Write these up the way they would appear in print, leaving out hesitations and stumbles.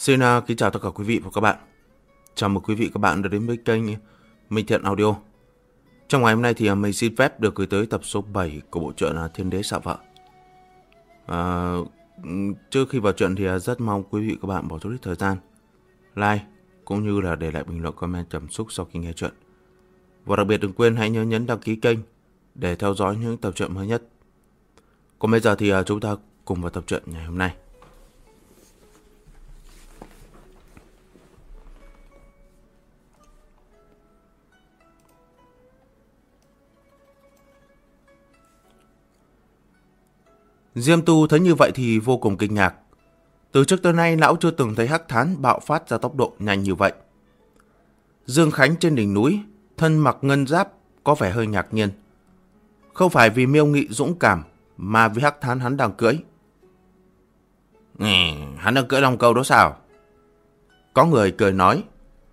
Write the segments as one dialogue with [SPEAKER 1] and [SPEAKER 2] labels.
[SPEAKER 1] Xin kính chào tất cả quý vị và các bạn. Chào mừng quý vị và các bạn đã đến với kênh Minh Thiện Audio. Trong ngày hôm nay thì mình xin phép được gửi tới tập số 7 của bộ truyện Thiên Đế Xạ Vợ. Trước khi vào truyện thì rất mong quý vị và các bạn bỏ chút ít thời gian like cũng như là để lại bình luận comment cảm xúc sau khi nghe truyện. Và đặc biệt đừng quên hãy nhớ nhấn đăng ký kênh để theo dõi những tập truyện mới nhất. Còn bây giờ thì chúng ta cùng vào tập truyện ngày hôm nay. Diêm Tu thấy như vậy thì vô cùng kinh ngạc. Từ trước tới nay lão chưa từng thấy hắc thán bạo phát ra tốc độ nhanh như vậy. Dương Khánh trên đỉnh núi, thân mặc ngân giáp có vẻ hơi ngạc nhiên. Không phải vì Miêu Nghị dũng cảm mà vì hắc thán hắn đang cưỡi. Hắn đang cưỡi long câu đó sao? Có người cười nói.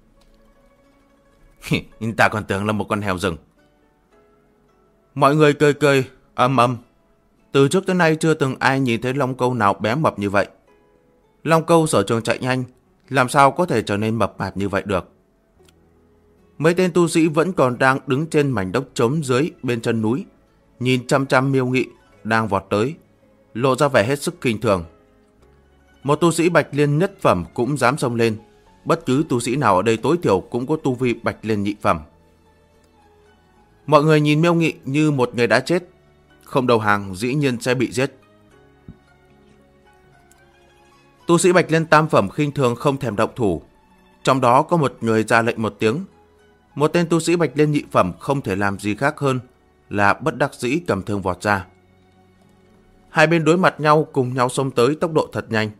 [SPEAKER 1] Ta còn tưởng là một con heo rừng. Mọi người cười ầm ầm. Từ trước tới nay chưa từng ai nhìn thấy long câu nào bé mập như vậy. Long câu sở trường chạy nhanh, làm sao có thể trở nên mập mạp như vậy được. Mấy tên tu sĩ vẫn còn đang đứng trên mảnh đất trống dưới bên chân núi, nhìn chăm chăm Miêu Nghị đang vọt tới, lộ ra vẻ hết sức kinh thường. Một tu sĩ Bạch Liên nhất phẩm cũng dám xông lên, bất cứ tu sĩ nào ở đây tối thiểu cũng có tu vi Bạch Liên nhị phẩm. Mọi người nhìn Miêu Nghị như một người đã chết, không đầu hàng dĩ nhiên sẽ bị giết. Tu sĩ Bạch Liên tam phẩm khinh thường không thèm động thủ. Trong đó có một người ra lệnh một tiếng. Một tên tu sĩ Bạch Liên nhị phẩm không thể làm gì khác hơn là bất đắc dĩ cầm thương vọt ra. Hai bên đối mặt nhau cùng nhau xông tới tốc độ thật nhanh.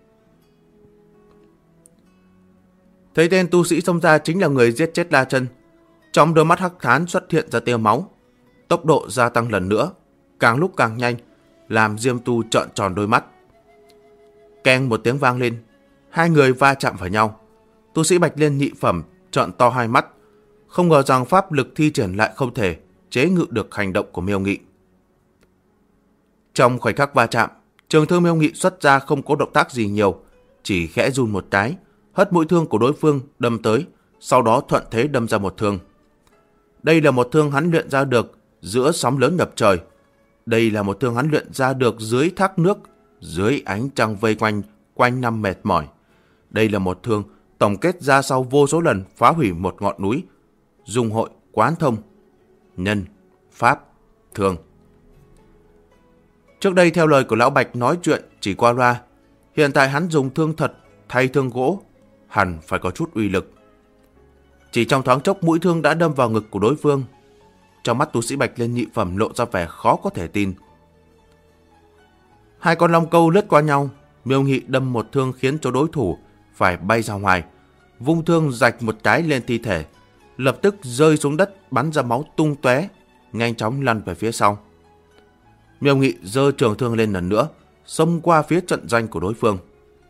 [SPEAKER 1] Thấy tên tu sĩ xông ra chính là người giết chết La Chân. Trong đôi mắt hắc thán xuất hiện ra tia máu. Tốc độ gia tăng lần nữa, càng lúc càng nhanh, làm Diêm Tu trợn tròn đôi mắt. Keng một tiếng vang lên, hai người va chạm vào nhau. Tu sĩ Bạch Liên nhị phẩm trợn to hai mắt, không ngờ rằng pháp lực thi triển lại không thể chế ngự được hành động của Miêu Nghị. Trong khoảnh khắc va chạm, trường thương Miêu Nghị xuất ra không có động tác gì nhiều, chỉ khẽ run một cái, hất mũi thương của đối phương đâm tới, sau đó thuận thế đâm ra một thương. Đây là một thương hắn luyện ra được giữa sóng lớn ngập trời. Đây là một thương hắn luyện ra được dưới thác nước, dưới ánh trăng vây quanh, quanh năm mệt mỏi. Đây là một thương tổng kết ra sau vô số lần phá hủy một ngọn núi, dung hội, quán thông, nhân, pháp, thương. Trước đây theo lời của Lão Bạch nói chuyện chỉ qua loa, hiện tại hắn dùng thương thật thay thương gỗ, hẳn phải có chút uy lực. Chỉ trong thoáng chốc mũi thương đã đâm vào ngực của đối phương. Trong mắt tu sĩ Bạch Liên nhị phẩm lộ ra vẻ khó có thể tin. Hai con long câu lướt qua nhau, Miêu Nghị đâm một thương khiến cho đối thủ phải bay ra ngoài, vung thương rạch một cái lên thi thể, lập tức rơi xuống đất bắn ra máu tung tóe, nhanh chóng lăn về phía sau. Miêu Nghị giơ trường thương lên lần nữa, xông qua phía trận doanh của đối phương.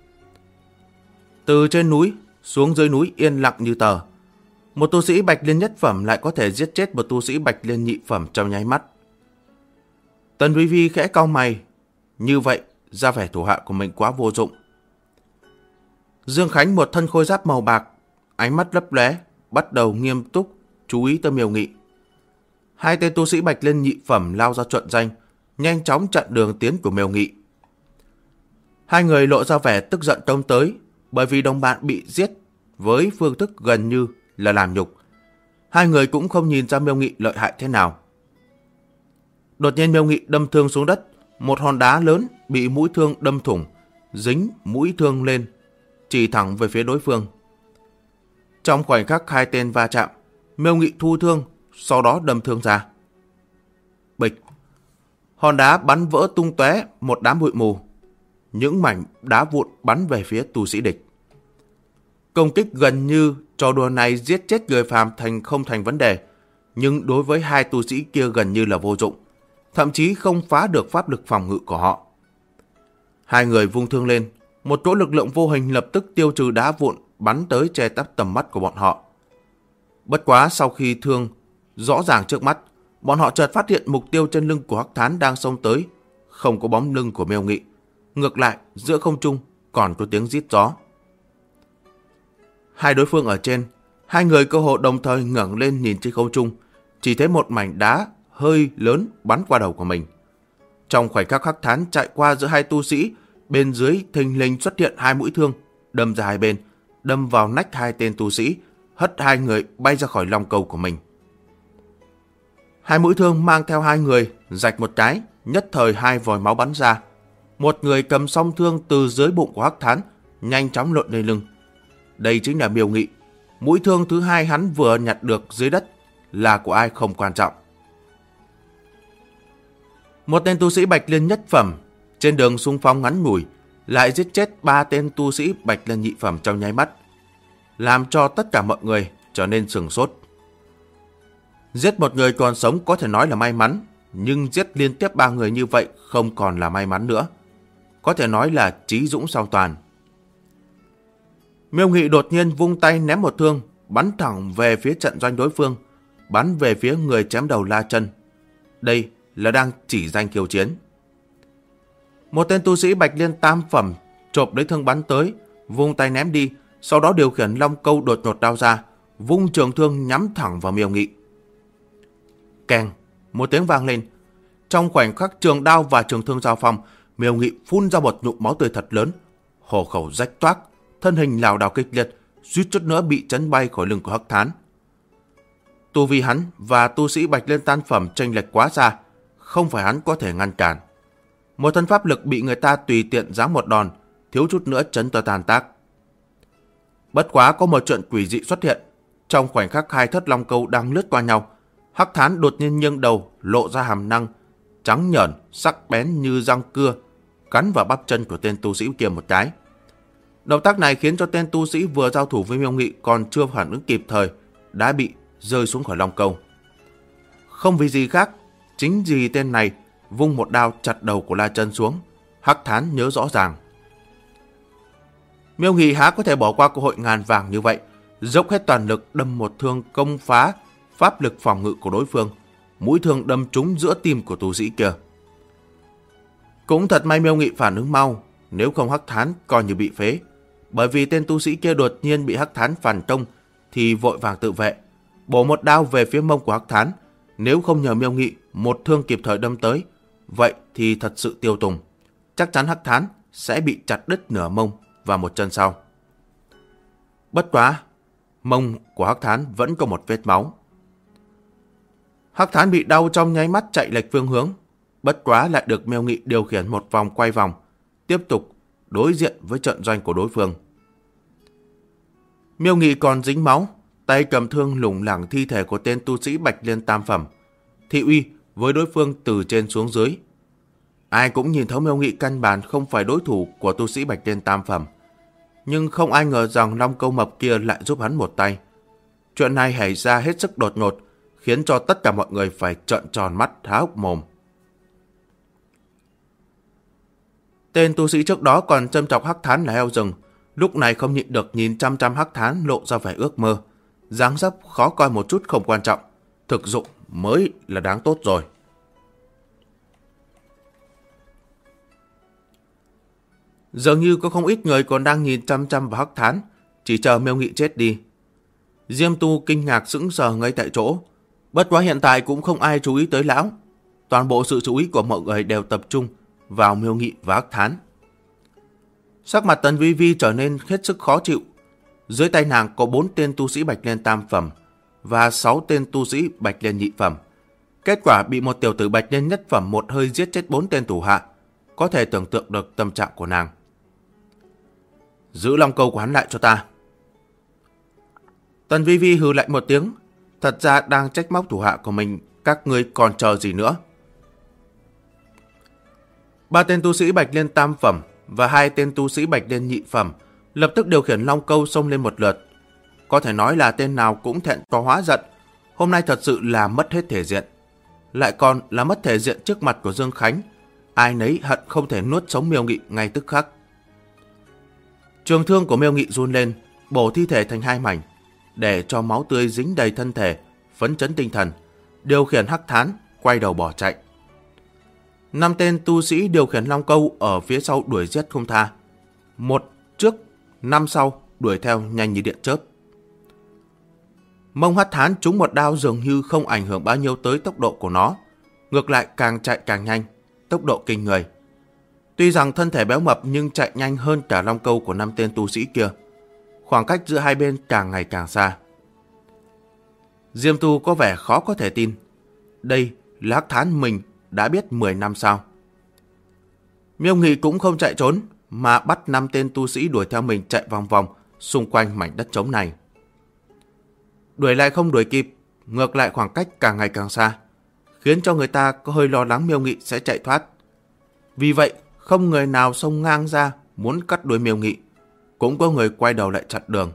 [SPEAKER 1] Từ trên núi xuống dưới núi yên lặng như tờ. Một tu sĩ Bạch Liên nhất phẩm lại có thể giết chết một tu sĩ Bạch Liên nhị phẩm trong nháy mắt. Tần Vi Vi khẽ cau mày, như vậy ra vẻ thủ hạ của mình quá vô dụng. Dương Khánh một thân khôi giáp màu bạc, ánh mắt lấp lóe, bắt đầu nghiêm túc chú ý tới Miêu Nghị. Hai tên tu sĩ Bạch Liên nhị phẩm lao ra trận danh, nhanh chóng chặn đường tiến của Miêu Nghị. Hai người lộ ra vẻ tức giận tông tới, bởi vì đồng bạn bị giết với phương thức gần như là làm nhục. Hai người cũng không nhìn ra Miêu Nghị lợi hại thế nào. Đột nhiên Miêu Nghị đâm thương xuống đất, một hòn đá lớn bị mũi thương đâm thủng, dính mũi thương lên, chỉ thẳng về phía đối phương. Trong khoảnh khắc hai tên va chạm, Miêu Nghị thu thương, sau đó đâm thương ra. Bịch! Hòn đá bắn vỡ tung tóe một đám bụi mù. Những mảnh đá vụn bắn về phía tu sĩ địch. Công kích gần như trò đùa này giết chết người phàm không thành vấn đề, nhưng đối với hai tu sĩ kia gần như là vô dụng, thậm chí không phá được pháp lực phòng ngự của họ. Hai người vung thương lên, một cỗ lực lượng vô hình lập tức tiêu trừ đá vụn bắn tới che tắp tầm mắt của bọn họ. Bất quá sau khi thương rõ ràng trước mắt, bọn họ chợt phát hiện mục tiêu trên lưng của hắc thán đang xông tới, không có bóng lưng của Miêu Nghị. Ngược lại, giữa không trung còn có tiếng rít gió. Hai đối phương ở trên, hai người cơ hồ đồng thời ngẩng lên nhìn trên không trung, chỉ thấy một mảnh đá hơi lớn bắn qua đầu của mình. Trong khoảnh khắc Hắc Thán chạy qua giữa hai tu sĩ, bên dưới thình lình xuất hiện hai mũi thương, đâm ra hai bên, đâm vào nách hai tên tu sĩ, hất hai người bay ra khỏi long câu của mình. Hai mũi thương mang theo hai người, rạch một cái, nhất thời hai vòi máu bắn ra. Một người cầm song thương từ dưới bụng của Hắc Thán, nhanh chóng lộn lên lưng. Đây chính là Miêu Nghị. Mũi thương thứ hai hắn vừa nhặt được dưới đất là của ai không quan trọng. Một tên tu sĩ Bạch Liên nhất phẩm trên đường xung phong ngắn ngủi lại giết chết 3 tên tu sĩ Bạch Liên nhị phẩm trong nháy mắt, làm cho tất cả mọi người trở nên sửng sốt. Giết một người còn sống có thể nói là may mắn, nhưng giết liên tiếp 3 người như vậy không còn là may mắn nữa, có thể nói là chí dũng song toàn. Miêu Nghị đột nhiên vung tay ném một thương, bắn thẳng về phía trận doanh đối phương, bắn về phía người chém đầu La Chân. Đây là đang chỉ danh khiêu chiến. Một tên tu sĩ Bạch Liên tam phẩm chộp lấy thương bắn tới, vung tay ném đi, sau đó điều khiển long câu đột ngột đao ra, vung trường thương nhắm thẳng vào Miêu Nghị. Keng, một tiếng vang lên. Trong khoảnh khắc trường đao và trường thương giao phong, Miêu Nghị phun ra một ngụm máu tươi thật lớn, hổ khẩu rách toác, thân hình lảo đảo kịch liệt, suýt chút nữa bị chấn bay khỏi lưng của Hắc Thán. Tu vi hắn và tu sĩ Bạch Liên tam phẩm chênh lệch quá xa, không phải hắn có thể ngăn cản. Một thân pháp lực bị người ta tùy tiện giáng một đòn, thiếu chút nữa chấn to tan tác. Bất quá có một chuyện quỷ dị xuất hiện. Trong khoảnh khắc hai thất long câu đang lướt qua nhau, Hắc Thán đột nhiên nghiêng đầu, lộ ra hàm răng trắng nhởn, sắc bén như răng cưa, cắn vào bắp chân của tên tu sĩ kia một cái. Động tác này khiến cho tên tu sĩ vừa giao thủ với Miêu Nghị còn chưa phản ứng kịp thời, đã bị rơi xuống khỏi long câu. Không vì gì khác, chính vì tên này vung một đao chặt đầu của La Chân xuống, Hắc Thán nhớ rõ ràng. Miêu Nghị há có thể bỏ qua cơ hội ngàn vàng như vậy, dốc hết toàn lực đâm một thương công phá pháp lực phòng ngự của đối phương. Mũi thương đâm trúng giữa tim của tu sĩ kia. Cũng thật may Miêu Nghị phản ứng mau, nếu không Hắc Thán coi như bị phế. Bởi vì tên tu sĩ kia đột nhiên bị Hắc Thán phản công thì vội vàng tự vệ, bổ một đao về phía mông của Hắc Thán. Nếu không nhờ Miêu Nghị một thương kịp thời đâm tới, vậy thì thật sự tiêu tùng. Chắc chắn Hắc Thán sẽ bị chặt đứt nửa mông và một chân sau. Bất quá, mông của Hắc Thán vẫn có một vết máu. Hắc Thán bị đau trong nháy mắt chạy lệch phương hướng, bất quá lại được Miêu Nghị điều khiển một vòng quay vòng, tiếp tục đối diện với trận doanh của đối phương. Miêu Nghị còn dính máu, tay cầm thương lủng lẳng thi thể của tên tu sĩ Bạch Liên tam phẩm, thị uy với đối phương từ trên xuống dưới. Ai cũng nhìn thấu Miêu Nghị căn bản không phải đối thủ của tu sĩ Bạch Liên tam phẩm, nhưng không ai ngờ rằng long câu mập kia lại giúp hắn một tay. Chuyện này xảy ra hết sức đột ngột, khiến cho tất cả mọi người phải trợn tròn mắt há hốc mồm. Tên tu sĩ trước đó còn châm chọc Hắc Thán là heo rừng, lúc này không nhịn được nhìn chăm chăm Hắc Thán lộ ra vẻ ước mơ. Dáng dấp khó coi một chút không quan trọng, thực dụng mới là đáng tốt rồi. Dường như có không ít người còn đang nhìn chăm chăm vào Hắc Thán, chỉ chờ Miêu Nghị chết đi. Diêm Tu kinh ngạc sững sờ ngay tại chỗ. Bất quá hiện tại cũng không ai chú ý tới lão. Toàn bộ sự chú ý của mọi người đều tập trung vào Miêu Nghị và Hắc Thán. Sắc mặt Tần Vi Vi trở nên hết sức khó chịu. Dưới tay nàng có 4 tên tu sĩ Bạch Liên tam phẩm và 6 tên tu sĩ Bạch Liên nhị phẩm. Kết quả bị một tiểu tử Bạch Liên nhất phẩm một hơi giết chết 4 tên thủ hạ. Có thể tưởng tượng được tâm trạng của nàng. Giữ long câu của hắn lại cho ta. Tần Vi Vi hừ lạnh một tiếng. Thật ra đang trách móc thủ hạ của mình, các ngươi còn chờ gì nữa. 3 tên tu sĩ Bạch Liên tam phẩm và 2 tên tu sĩ Bạch Liên nhị phẩm lập tức điều khiển long câu xông lên một lượt. Có thể nói là tên nào cũng thẹn có hóa giận. Hôm nay thật sự là mất hết thể diện. Lại còn là mất thể diện trước mặt của Dương Khánh. Ai nấy hận không thể nuốt sống Miêu Nghị ngay tức khắc. Trường thương của Miêu Nghị run lên, bổ thi thể thành 2 mảnh, để cho máu tươi dính đầy thân thể, phấn chấn tinh thần, điều khiển Hắc Thán quay đầu bỏ chạy. 5 tên tu sĩ điều khiển long câu ở phía sau đuổi giết không tha. 1 trước, 5 sau đuổi theo nhanh như điện chớp. Mông Hắc Thán trúng một đao dường như không ảnh hưởng bao nhiêu tới tốc độ của nó, ngược lại càng chạy càng nhanh, tốc độ kinh người. Tuy rằng thân thể béo mập nhưng chạy nhanh hơn cả long câu của 5 tên tu sĩ kia. Khoảng cách giữa hai bên càng ngày càng xa. Diêm Tu có vẻ khó có thể tin. Đây là Hắc Thán mình đã biết 10 năm sao. Miêu Nghị cũng không chạy trốn, mà bắt 5 tên tu sĩ đuổi theo mình chạy vòng vòng xung quanh mảnh đất trống này. Đuổi lại không đuổi kịp, ngược lại khoảng cách càng ngày càng xa, khiến cho người ta có hơi lo lắng Miêu Nghị sẽ chạy thoát. Vì vậy, không người nào xông ngang ra muốn cắt đuôi Miêu Nghị, cũng có người quay đầu lại chặn đường.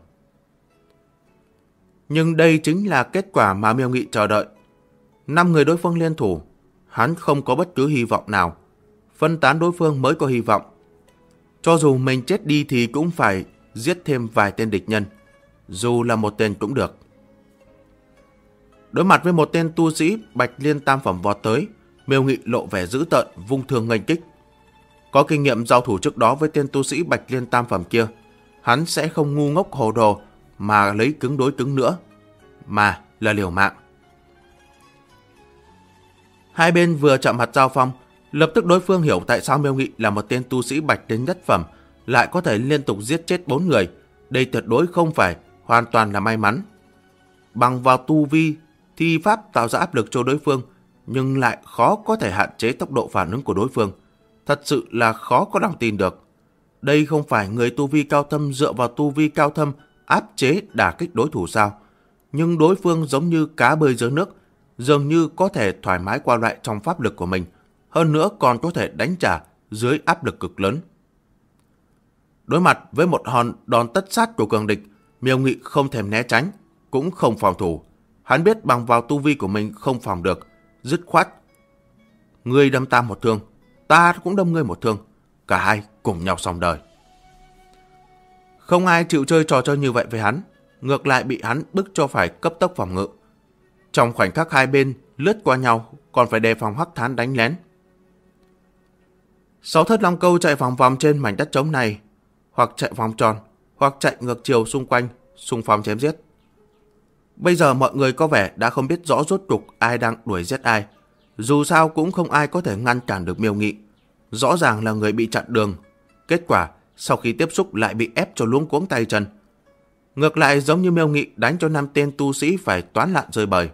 [SPEAKER 1] Nhưng đây chính là kết quả mà Miêu Nghị chờ đợi. 5 người đối phương liên thủ, hắn không có bất cứ hy vọng nào. Phân tán đối phương mới có hy vọng. Cho dù mình chết đi thì cũng phải giết thêm vài tên địch nhân, dù là một tên cũng được. Đối mặt với một tên tu sĩ Bạch Liên tam phẩm vọt tới, Miêu Nghị lộ vẻ dữ tợn, vung thương nghênh kích. Có kinh nghiệm giao thủ trước đó với tên tu sĩ Bạch Liên tam phẩm kia, hắn sẽ không ngu ngốc hồ đồ mà lấy cứng đối cứng nữa, mà là liều mạng. Hai bên vừa chạm mặt giao phong, lập tức đối phương hiểu tại sao Miêu Nghị là một tên tu sĩ Bạch Liên nhất phẩm lại có thể liên tục giết chết 4 người. Đây tuyệt đối không phải hoàn toàn là may mắn. Bằng vào tu vi, thi pháp tạo ra áp lực cho đối phương, nhưng lại khó có thể hạn chế tốc độ phản ứng của đối phương. Thật sự là khó có lòng tin được. Đây không phải người tu vi cao thâm dựa vào tu vi cao thâm áp chế đả kích đối thủ sao? Nhưng đối phương giống như cá bơi dưới nước, dường như có thể thoải mái qua lại trong pháp lực của mình, hơn nữa còn có thể đánh trả dưới áp lực cực lớn. Đối mặt với một đòn tất sát của cường địch, Miêu Nghị không thèm né tránh, cũng không phòng thủ. Hắn biết bằng vào tu vi của mình không phòng được, dứt khoát. Ngươi đâm ta một thương, ta cũng đâm ngươi một thương, cả hai cùng nhau xong đời. Không ai chịu chơi trò chơi như vậy với hắn, ngược lại bị hắn bức cho phải cấp tốc phòng ngự. Trong khoảnh khắc hai bên lướt qua nhau, còn phải đề phòng Hắc Thán đánh lén. 6 thất long câu chạy vòng vòng trên mảnh đất trống này, hoặc chạy vòng tròn, hoặc chạy ngược chiều xung quanh, xung phong chém giết. Bây giờ mọi người có vẻ đã không biết rõ rốt cuộc ai đang đuổi giết ai. Dù sao cũng không ai có thể ngăn cản được Miêu Nghị. Rõ ràng là người bị chặn đường. Kết quả, sau khi tiếp xúc lại bị ép cho luống cuống tay chân. Ngược lại giống như Miêu Nghị đánh cho 5 tên tu sĩ phải toán lạn rơi bời.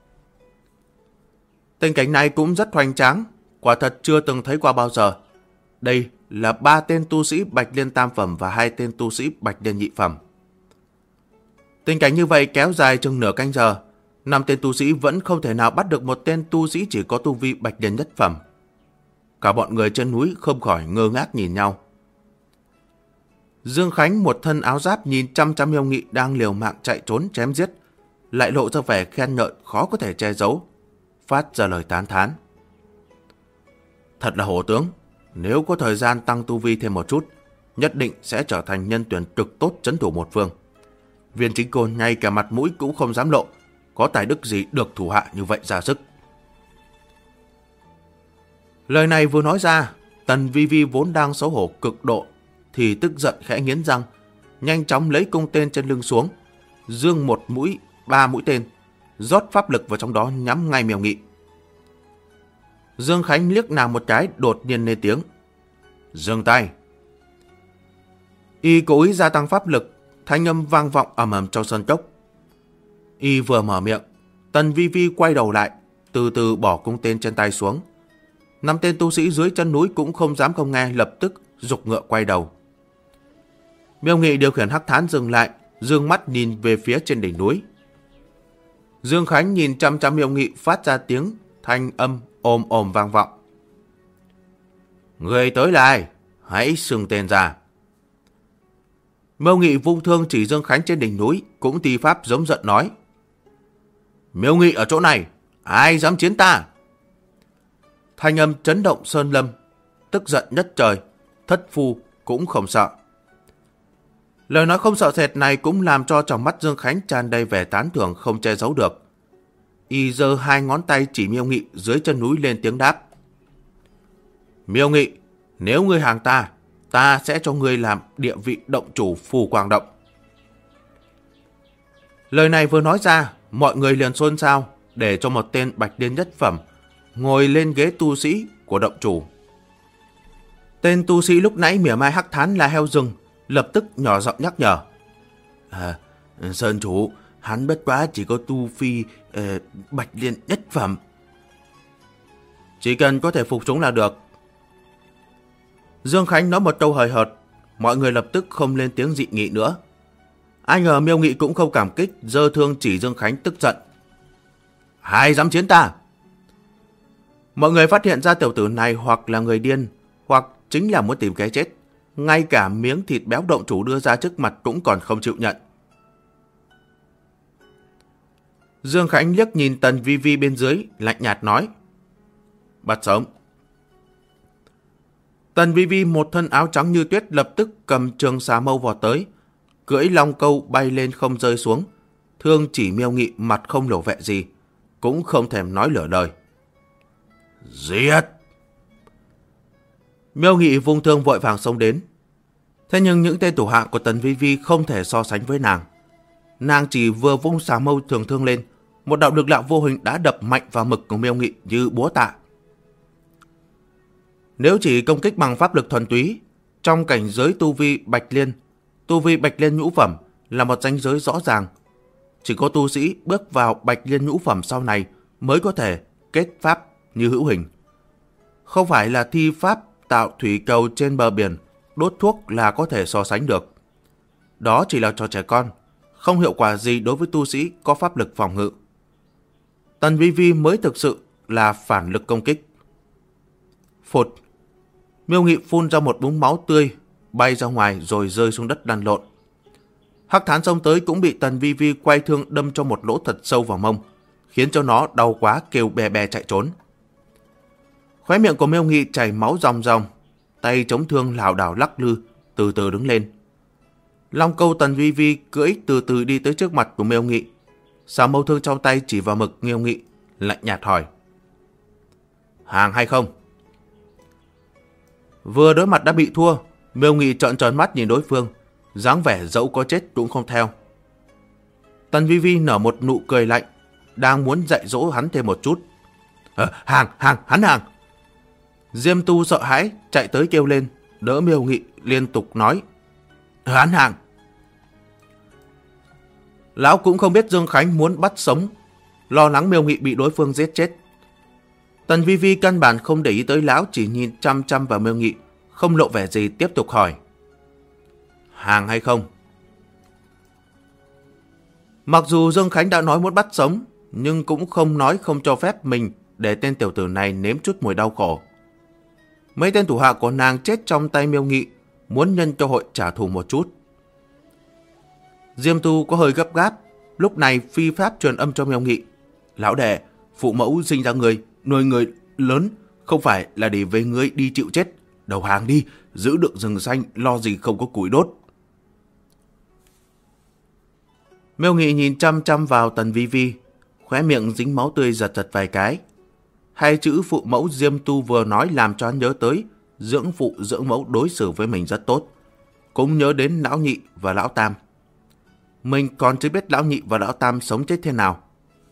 [SPEAKER 1] Tình cảnh này cũng rất hoành tráng, quả thật chưa từng thấy qua bao giờ. Đây là 3 tên tu sĩ Bạch Liên tam phẩm và 2 tên tu sĩ Bạch Liên nhị phẩm. Tình cảnh như vậy kéo dài chừng nửa canh giờ, 5 tên tu sĩ vẫn không thể nào bắt được một tên tu sĩ chỉ có tu vi Bạch Liên nhất phẩm. Cả bọn người trên núi không khỏi ngơ ngác nhìn nhau. Dương Khánh một thân áo giáp nhìn chăm chăm Miêu Nghị đang liều mạng chạy trốn chém giết, lại lộ ra vẻ khen ngợi khó có thể che giấu, phát ra lời tán thán. Thật là hổ tướng, nếu có thời gian tăng tu vi thêm một chút, nhất định sẽ trở thành nhân tuyển cực tốt trấn thủ một phương. Viên Chính Côn ngay cả mặt mũi cũng không dám lộ, có tài đức gì được thủ hạ như vậy ra sức. Lời này vừa nói ra, Tần Vi Vi vốn đang xấu hổ cực độ thì tức giận khẽ nghiến răng, nhanh chóng lấy cung tên trên lưng xuống, dương một mũi 3 mũi tên, rót pháp lực vào trong đó nhắm ngay Miêu Nghị. Dương Khánh liếc nàng một cái, đột nhiên lên tiếng: "Dừng tay!" Y cố ý gia tăng pháp lực, thanh âm vang vọng ầm ầm trong sân cốc. Y vừa mở miệng, Tần Vi Vi quay đầu lại, từ từ bỏ cung tên trên tay xuống. 5 tên tu sĩ dưới chân núi cũng không dám không nghe, lập tức giục ngựa quay đầu. Miêu Nghị điều khiển Hắc Thán dừng lại, dương mắt nhìn về phía trên đỉnh núi. Dương Khánh nhìn chăm chăm Miêu Nghị, phát ra tiếng thanh âm ồm ồm vang vọng: "Người tới là ai? Hãy xưng tên ra." Miêu Nghị vung thương chỉ Dương Khánh trên đỉnh núi, cũng thi pháp giống giận nói: "Miêu Nghị ở chỗ này, ai dám chiến ta?" Thanh âm chấn động sơn lâm, tức giận nhất trời, thất phu cũng không sợ. Lời nói không sợ sệt này cũng làm cho trong mắt Dương Khánh tràn đầy vẻ tán thưởng không che giấu được. Y giơ 2 ngón tay chỉ Miêu Nghị dưới chân núi lên tiếng đáp: "Miêu Nghị, nếu ngươi hàng ta, ta sẽ cho ngươi làm địa vị động chủ Phù Quang Động. Lời này vừa nói ra, mọi người liền xôn xao để cho một tên bạch liên nhất phẩm ngồi lên ghế tu sĩ của động chủ. Tên tu sĩ lúc nãy mỉa mai hắc thán là heo rừng, lập tức nhỏ giọng nhắc nhở. Sơn chủ, hắn bất quá chỉ có tu phi bạch liên nhất phẩm. Chỉ cần có thể phục chúng là được. Dương Khánh nói một câu hời hợt, mọi người lập tức không lên tiếng dị nghị nữa. Ai ngờ Miêu Nghị cũng không cảm kích, giơ thương chỉ Dương Khánh tức giận. Ai dám chiến ta? Mọi người phát hiện ra tiểu tử này hoặc là người điên, hoặc chính là muốn tìm cái chết. Ngay cả miếng thịt béo động chủ đưa ra trước mặt cũng còn không chịu nhận. Dương Khánh liếc nhìn Tần Vi Vi bên dưới, lạnh nhạt nói. Bắt sống. Tần Vi Vi một thân áo trắng như tuyết lập tức cầm trường xà mâu vọt tới, cưỡi long câu bay lên không rơi xuống, thương chỉ Miêu Nghị mặt không lộ vẻ gì, cũng không thèm nói lửa lời. Giết! Miêu Nghị vung thương vội vàng xông đến. Thế nhưng những tên thủ hạ của Tần Vi Vi không thể so sánh với nàng. Nàng chỉ vừa vung xà mâu trường thương lên, một đạo lực lượng vô hình đã đập mạnh vào ngực của Miêu Nghị như búa tạ. Nếu chỉ công kích bằng pháp lực thuần túy, trong cảnh giới tu vi bạch liên nhũ phẩm là một ranh giới rõ ràng. Chỉ có tu sĩ bước vào bạch liên nhũ phẩm sau này mới có thể kết pháp như hữu hình. Không phải là thi pháp tạo thủy cầu trên bờ biển, đốt thuốc là có thể so sánh được. Đó chỉ là trò trẻ con, không hiệu quả gì đối với tu sĩ có pháp lực phòng ngự. Tần Vi Vi mới thực sự là phản lực công kích. Phụt! Miêu Nghị phun ra một búng máu tươi, bay ra ngoài rồi rơi xuống đất lăn lộn. Hắc thán xông tới cũng bị Tần Vi Vi quay thương đâm cho một lỗ thật sâu vào mông, khiến cho nó đau quá kêu bè bè chạy trốn. Khóe miệng của Miêu Nghị chảy máu ròng ròng, tay chống thương lảo đảo lắc lư, từ từ đứng lên. Long câu Tần Vi Vi cưỡi từ từ đi tới trước mặt của Miêu Nghị, xà mâu thương trong tay chỉ vào mực Miêu Nghị, lạnh nhạt hỏi. Hàng hay không? Vừa đối mặt đã bị thua, Miêu Nghị trợn tròn mắt nhìn đối phương, dáng vẻ dẫu có chết cũng không theo. Tần Vi Vi nở một nụ cười lạnh, đang muốn dạy dỗ hắn thêm một chút. Hắn hàng! Diêm Tu sợ hãi chạy tới kêu lên, đỡ Miêu Nghị liên tục nói. Hắn hàng! Lão cũng không biết Dương Khánh muốn bắt sống, lo lắng Miêu Nghị bị đối phương giết chết. Tần Vi Vi căn bản không để ý tới lão, chỉ nhìn chăm chăm vào Miêu Nghị, không lộ vẻ gì, tiếp tục hỏi. Hàng hay không? Mặc dù Dương Khánh đã nói muốn bắt sống, nhưng cũng không nói không cho phép mình để tên tiểu tử này nếm chút mùi đau khổ. Mấy tên thủ hạ của nàng chết trong tay Miêu Nghị, muốn nhân cơ hội trả thù một chút. Diêm Tu có hơi gấp gáp, lúc này phi pháp truyền âm cho Miêu Nghị. Lão đệ, phụ mẫu sinh ra người, nuôi người lớn, không phải là để về ngươi đi chịu chết. Đầu hàng đi, giữ được rừng xanh, lo gì không có củi đốt. Miêu Nghị nhìn chăm chăm vào Tần Vi Vi, khóe miệng dính máu tươi giật giật vài cái. Hai chữ phụ mẫu Diêm Tu vừa nói làm cho hắn nhớ tới dưỡng phụ dưỡng mẫu đối xử với mình rất tốt. Cũng nhớ đến lão nhị và lão tam. Mình còn chưa biết lão nhị và lão tam sống chết thế nào.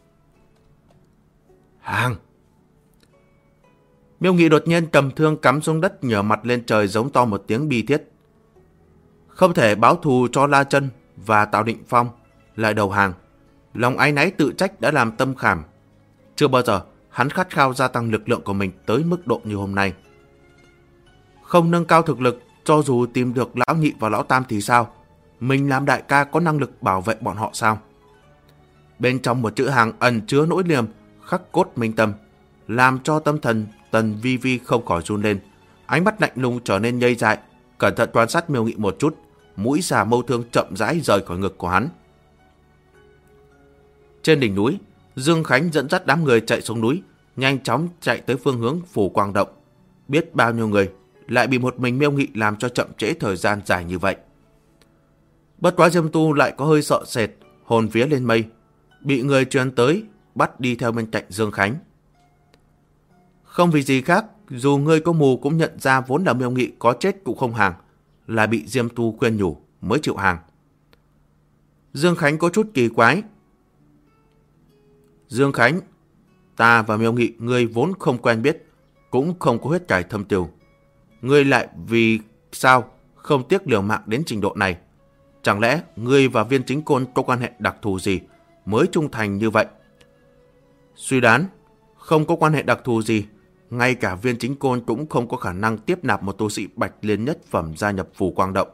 [SPEAKER 1] Hàng! Miêu Nghị đột nhiên cầm thương cắm xuống đất, ngửa mặt lên trời giống to một tiếng bi thiết. Không thể báo thù cho La Chân và Tào Định Phong lại đầu hàng. Lòng áy náy tự trách đã làm tâm khảm. Chưa bao giờ hắn khát khao gia tăng lực lượng của mình tới mức độ như hôm nay. Không nâng cao thực lực, cho dù tìm được lão nhị và lão tam thì sao? Mình làm đại ca có năng lực bảo vệ bọn họ sao? Bên trong một chữ hàng ẩn chứa nỗi niềm khắc cốt minh tâm, làm cho tâm thần Tần Vi Vi không khỏi run lên, ánh mắt lạnh lùng trở nên nhây dại, cẩn thận quan sát Miêu Nghị một chút, mũi xà mâu thương chậm rãi rời khỏi ngực của hắn. Trên đỉnh núi, Dương Khánh dẫn dắt đám người chạy xuống núi, nhanh chóng chạy tới phương hướng Phủ Quang Động. Biết bao nhiêu người lại bị một mình Miêu Nghị làm cho chậm trễ thời gian dài như vậy. Bất quá Diêm Tu lại có hơi sợ sệt, hồn vía lên mây, bị người truyền tới bắt đi theo bên cạnh Dương Khánh. Không vì gì khác, dù ngươi có mù cũng nhận ra vốn là Miêu Nghị có chết cũng không hàng, là bị Diêm Tu khuyên nhủ mới chịu hàng. Dương Khánh có chút kỳ quái. Dương Khánh, ta và Miêu Nghị ngươi vốn không quen biết, cũng không có huyết cải thâm cừu. Ngươi lại vì sao không tiếc liều mạng đến trình độ này? Chẳng lẽ ngươi và Viên Chính Côn có quan hệ đặc thù gì mới trung thành như vậy? Suy đoán, không có quan hệ đặc thù gì, ngay cả Viên Chính Côn cũng không có khả năng tiếp nạp một tu sĩ Bạch Liên nhất phẩm gia nhập Phù Quang Động.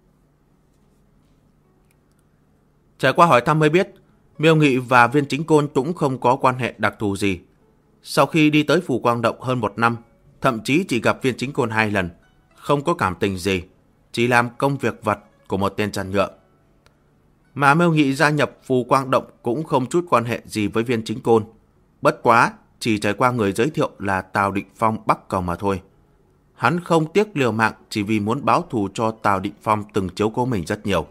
[SPEAKER 1] Trải qua hỏi thăm mới biết, Miêu Nghị và Viên Chính Côn cũng không có quan hệ đặc thù gì. Sau khi đi tới Phù Quang Động hơn 1 năm, thậm chí chỉ gặp Viên Chính Côn 2 lần, không có cảm tình gì, chỉ làm công việc vặt của một tên chăn nhượng. Mà Miêu Nghị gia nhập Phù Quang Động cũng không chút quan hệ gì với Viên Chính Côn. Bất quá, chỉ trải qua người giới thiệu là Tào Định Phong Bắc Cầu mà thôi. Hắn không tiếc liều mạng chỉ vì muốn báo thù cho Tào Định Phong từng chiếu cố mình rất nhiều.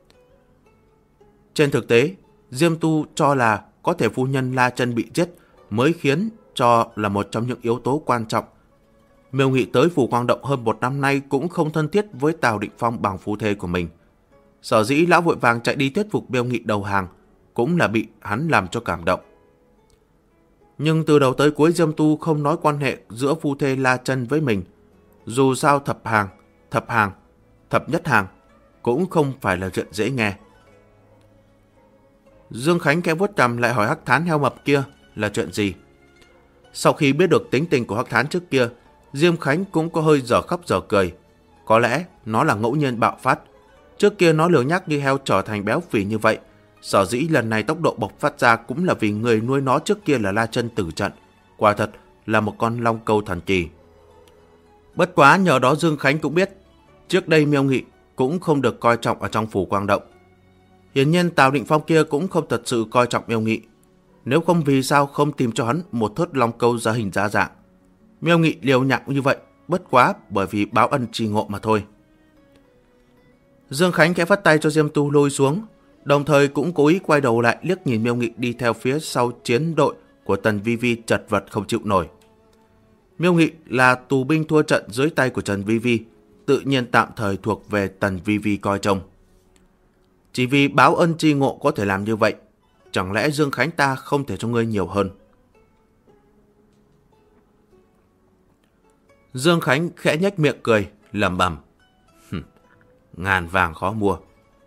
[SPEAKER 1] Trên thực tế, Diêm Tu cho là có thể phu nhân La Chân bị giết mới khiến cho là một trong những yếu tố quan trọng. Miêu Nghị tới Phù Quang Động hơn 1 năm nay cũng không thân thiết với Tào Định Phong bằng phu thê của mình. Sở dĩ lão vội vàng chạy đi thuyết phục Miêu Nghị đầu hàng cũng là bị hắn làm cho cảm động. Nhưng từ đầu tới cuối Diêm Tu không nói quan hệ giữa phu thê La Chân với mình. Dù sao thập nhất hàng cũng không phải là chuyện dễ nghe. Dương Khánh khẽ vuốt cằm lại hỏi Hắc Thán heo mập kia là chuyện gì. Sau khi biết được tính tình của Hắc Thán trước kia, Diêm Khánh cũng có hơi dở khóc dở cười. Có lẽ nó là ngẫu nhiên bạo phát. Trước kia nó lười nhác như heo trở thành béo phì như vậy. Sở dĩ lần này tốc độ bộc phát ra cũng là vì người nuôi nó trước kia là La Chân tử trận. Quả thật là một con long câu thần kỳ. Bất quá nhờ đó Dương Khánh cũng biết, trước đây Miêu Nghị cũng không được coi trọng ở trong Phù Quang Động. Hiển nhiên Tào Định Phong kia cũng không thật sự coi trọng Miêu Nghị. Nếu không vì sao không tìm cho hắn một thớt long câu ra hình ra dạng. Miêu Nghị liều nhặng như vậy, bất quá bởi vì báo ân tri ngộ mà thôi. Dương Khánh khẽ phất tay cho Diêm Tu lôi xuống, đồng thời cũng cố ý quay đầu lại liếc nhìn Miêu Nghị đi theo phía sau chiến đội của Tần Vi Vi chật vật không chịu nổi. Miêu Nghị là tù binh thua trận dưới tay của Trần Vi Vi, tự nhiên tạm thời thuộc về Tần Vi Vi coi trông. Chỉ vì báo ân tri ngộ có thể làm như vậy, chẳng lẽ Dương Khánh ta không thể cho ngươi nhiều hơn? Dương Khánh khẽ nhếch miệng cười, lẩm bẩm. Ngàn vàng khó mua.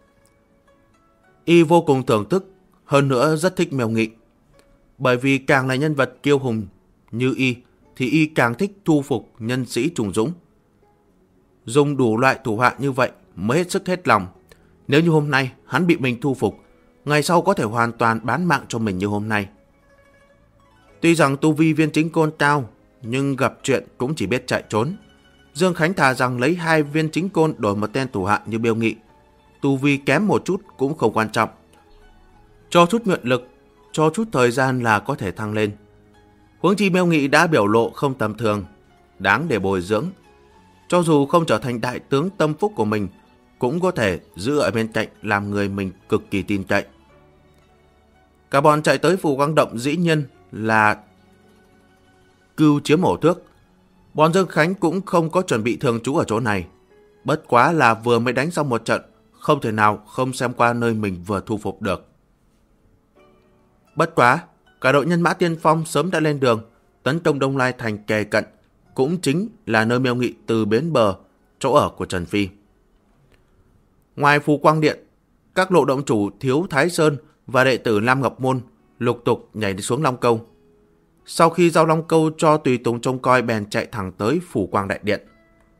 [SPEAKER 1] Y vô cùng thưởng thức, hơn nữa rất thích Miêu Nghị. Bởi vì càng là nhân vật kiêu hùng như Y, thì Y càng thích thu phục nhân sĩ trùng dũng. Dùng đủ loại thủ đoạn như vậy mới hết sức hết lòng. Nếu như hôm nay hắn bị mình thu phục, ngày sau có thể hoàn toàn bán mạng cho mình như hôm nay. Tuy rằng tu vi Viên Chính Côn cao, nhưng gặp chuyện cũng chỉ biết chạy trốn. Dương Khánh thà rằng lấy 2 Viên Chính Côn đổi một tên thủ hạ như Miêu Nghị. Tu vi kém một chút cũng không quan trọng. Cho chút nguyện lực, cho chút thời gian là có thể thăng lên. Huống chi Miêu Nghị đã biểu lộ không tầm thường, đáng để bồi dưỡng. Cho dù không trở thành đại tướng tâm phúc của mình, cũng có thể giữ ở bên cạnh làm người mình cực kỳ tin cậy. Cả bọn chạy tới Phù Quang Động dĩ nhiên là cừu chiếm hổ thước. Bọn Dương Khánh cũng không có chuẩn bị thường trú ở chỗ này. Bất quá là vừa mới đánh xong một trận, không thể nào không xem qua nơi mình vừa thu phục được. Bất quá, cả đội nhân mã tiên phong sớm đã lên đường, tấn công Đông Lai thành kề cận, cũng chính là nơi Miêu Nghị từ bến bờ, chỗ ở của Trần Phi. Ngoài Phù Quang Điện, các lộ động chủ Thiếu Thái Sơn và đệ tử Lam Ngọc Môn lục tục nhảy xuống Long Câu. Sau khi giao Long Câu cho tùy tùng trông coi bèn chạy thẳng tới Phù Quang Đại Điện.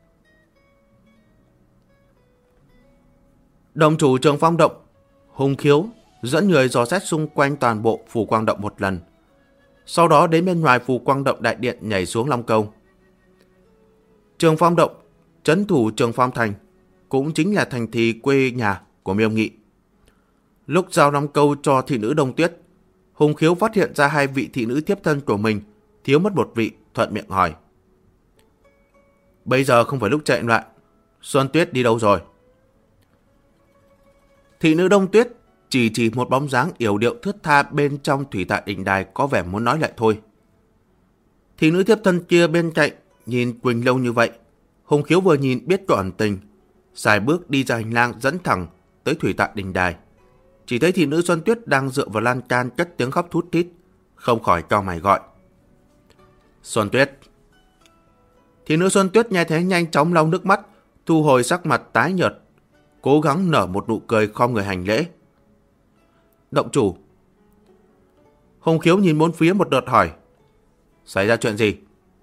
[SPEAKER 1] Động chủ Trường Phong Động, Hùng Khiếu dẫn người dò xét xung quanh toàn bộ Phù Quang Động một lần. Sau đó đến bên ngoài Phù Quang Động Đại Điện nhảy xuống Long Câu. Trường Phong Động, trấn thủ Trường Phong Thành, cũng chính là thành thị quê nhà của Miêu Nghị. Lúc giao Long Câu cho thị nữ Đông Tuyết, Hùng Khiếu phát hiện ra 2 vị thị nữ thiếp thân của mình thiếu mất một vị, thuận miệng hỏi. Bây giờ không phải lúc chạy loạn, Xuân Tuyết đi đâu rồi? Thị nữ Đông Tuyết chỉ một bóng dáng yểu điệu thướt tha bên trong thủy tạ đỉnh đài có vẻ muốn nói lại thôi. Thị nữ thiếp thân kia bên cạnh nhìn Quỳnh lâu như vậy, Hùng Khiếu vừa nhìn biết có ẩn tình, xài bước đi ra hành lang dẫn thẳng tới thủy tạ đỉnh đài. chỉ thấy thị nữ Xuân Tuyết đang dựa vào lan can cất tiếng khóc thút thít, không khỏi cau mày gọi. Xuân Tuyết. Thị nữ Xuân Tuyết nghe thế nhanh chóng lau nước mắt, thu hồi sắc mặt tái nhợt, cố gắng nở một nụ cười khom người hành lễ. Động chủ. Hùng Khiếu nhìn bốn phía một đợt hỏi. Xảy ra chuyện gì?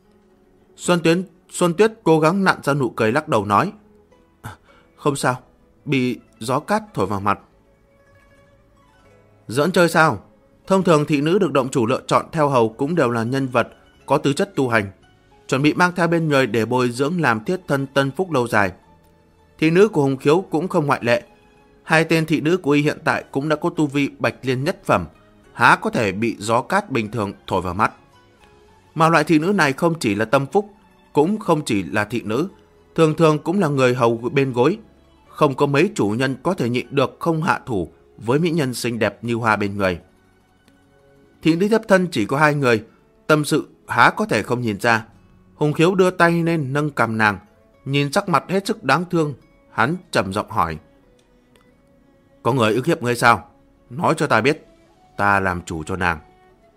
[SPEAKER 1] Xuân Tuyết cố gắng nặn ra nụ cười lắc đầu nói. Không sao, bị gió cát thổi vào mặt. Giỡn chơi sao? Thông thường thị nữ được động chủ lựa chọn theo hầu cũng đều là nhân vật có tư chất tu hành, chuẩn bị mang theo bên người để bồi dưỡng làm thiết thân tân phúc lâu dài. Thị nữ của Hùng Khiếu cũng không ngoại lệ. Hai tên thị nữ của y hiện tại cũng đã có tu vi bạch liên nhất phẩm, há có thể bị gió cát bình thường thổi vào mắt. Mà loại thị nữ này không chỉ là tâm phúc, cũng không chỉ là thị nữ, thường thường cũng là người hầu bên gối. Không có mấy chủ nhân có thể nhịn được không hạ thủ với mỹ nhân xinh đẹp như hoa bên người. Thị nữ thiếp thân chỉ có hai người, tâm sự há có thể không nhìn ra. Hùng Khiếu đưa tay lên nâng cằm nàng, nhìn sắc mặt hết sức đáng thương, hắn trầm giọng hỏi. Có người ức hiếp ngươi sao? Nói cho ta biết, ta làm chủ cho nàng.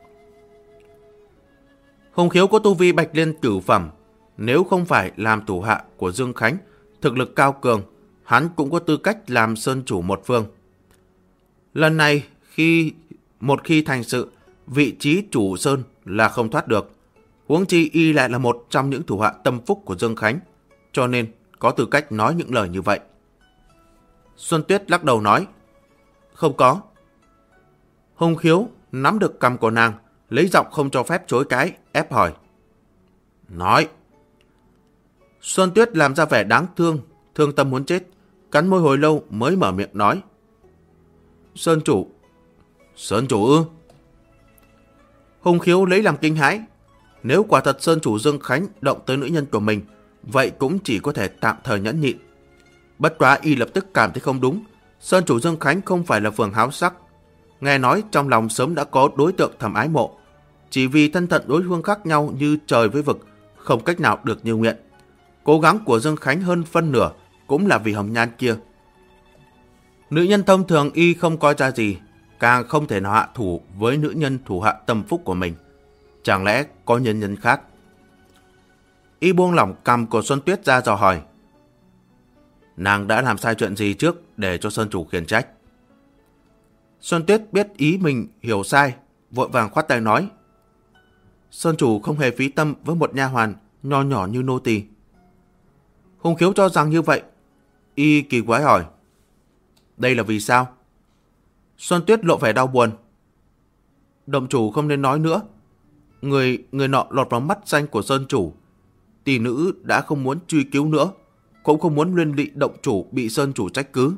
[SPEAKER 1] Hùng Khiếu có tu vi bạch liên cửu phẩm, nếu không phải làm thủ hạ của Dương Khánh, thực lực cao cường, hắn cũng có tư cách làm sơn chủ một phương. Lần này, một khi thành sự, vị trí chủ sơn là không thoát được. Huống chi y lại là một trong những thủ hạ tâm phúc của Dương Khánh, cho nên có tư cách nói những lời như vậy. Xuân Tuyết lắc đầu nói. Không có. Hùng Khiếu nắm được cằm của nàng, lấy giọng không cho phép chối cãi, ép hỏi. Nói. Xuân Tuyết làm ra vẻ đáng thương, thương tâm muốn chết, cắn môi hồi lâu mới mở miệng nói. Sơn chủ. Sơn chủ ư? Hùng Khiếu lấy làm kinh hãi. Nếu quả thật Sơn chủ Dương Khánh động tới nữ nhân của mình, vậy cũng chỉ có thể tạm thời nhẫn nhịn. Bất quá y lập tức cảm thấy không đúng. Sơn chủ Dương Khánh không phải là phường háo sắc. Nghe nói trong lòng sớm đã có đối tượng thầm ái mộ. Chỉ vì thân phận đối phương khác nhau như trời với vực, không cách nào được như nguyện. Cố gắng của Dương Khánh hơn phân nửa cũng là vì hồng nhan kia. Nữ nhân thông thường y không coi ra gì, càng không thể nào hạ thủ với nữ nhân thủ hạ tâm phúc của mình. Chẳng lẽ có nhân nhân khác? Y buông lỏng cằm của Xuân Tuyết ra dò hỏi. Nàng đã làm sai chuyện gì trước để cho Sơn chủ khiển trách? Xuân Tuyết biết ý mình hiểu sai, vội vàng khoát tay nói. Sơn chủ không hề phí tâm với một nha hoàn nho nhỏ như nô tỳ. Hùng Khiếu cho rằng như vậy, y kỳ quái hỏi. Đây là vì sao? Xuân Tuyết lộ vẻ đau buồn. Động chủ không nên nói nữa. Người nọ lọt vào mắt xanh của Sơn chủ. Tỷ nữ đã không muốn truy cứu nữa, cũng không muốn liên lụy động chủ bị Sơn chủ trách cứ.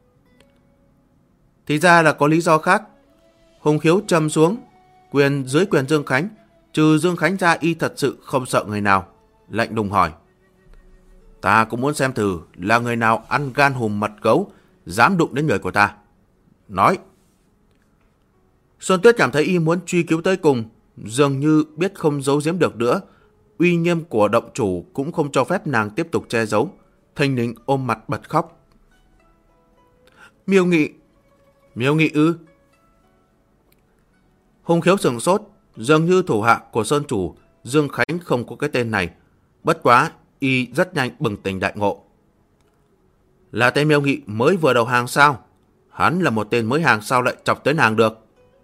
[SPEAKER 1] Thì ra là có lý do khác. Hùng Khiếu trầm xuống, dưới quyền Dương Khánh, trừ Dương Khánh ra y thật sự không sợ người nào, lạnh lùng hỏi. Ta cũng muốn xem thử là người nào ăn gan hùm mật gấu, dám đụng đến người của ta. Nói. Xuân Tuyết cảm thấy y muốn truy cứu tới cùng, dường như biết không giấu giếm được nữa. Uy nghiêm của động chủ cũng không cho phép nàng tiếp tục che giấu, thình lình ôm mặt bật khóc. Miêu Nghị ư? Hùng Khiếu sửng sốt, dường như thủ hạ của Sơn chủ Dương Khánh không có cái tên này. Bất quá, y rất nhanh bừng tỉnh đại ngộ. Là tên Miêu Nghị mới vừa đầu hàng sao? Hắn là một tên mới hàng sao lại chọc tới nàng được?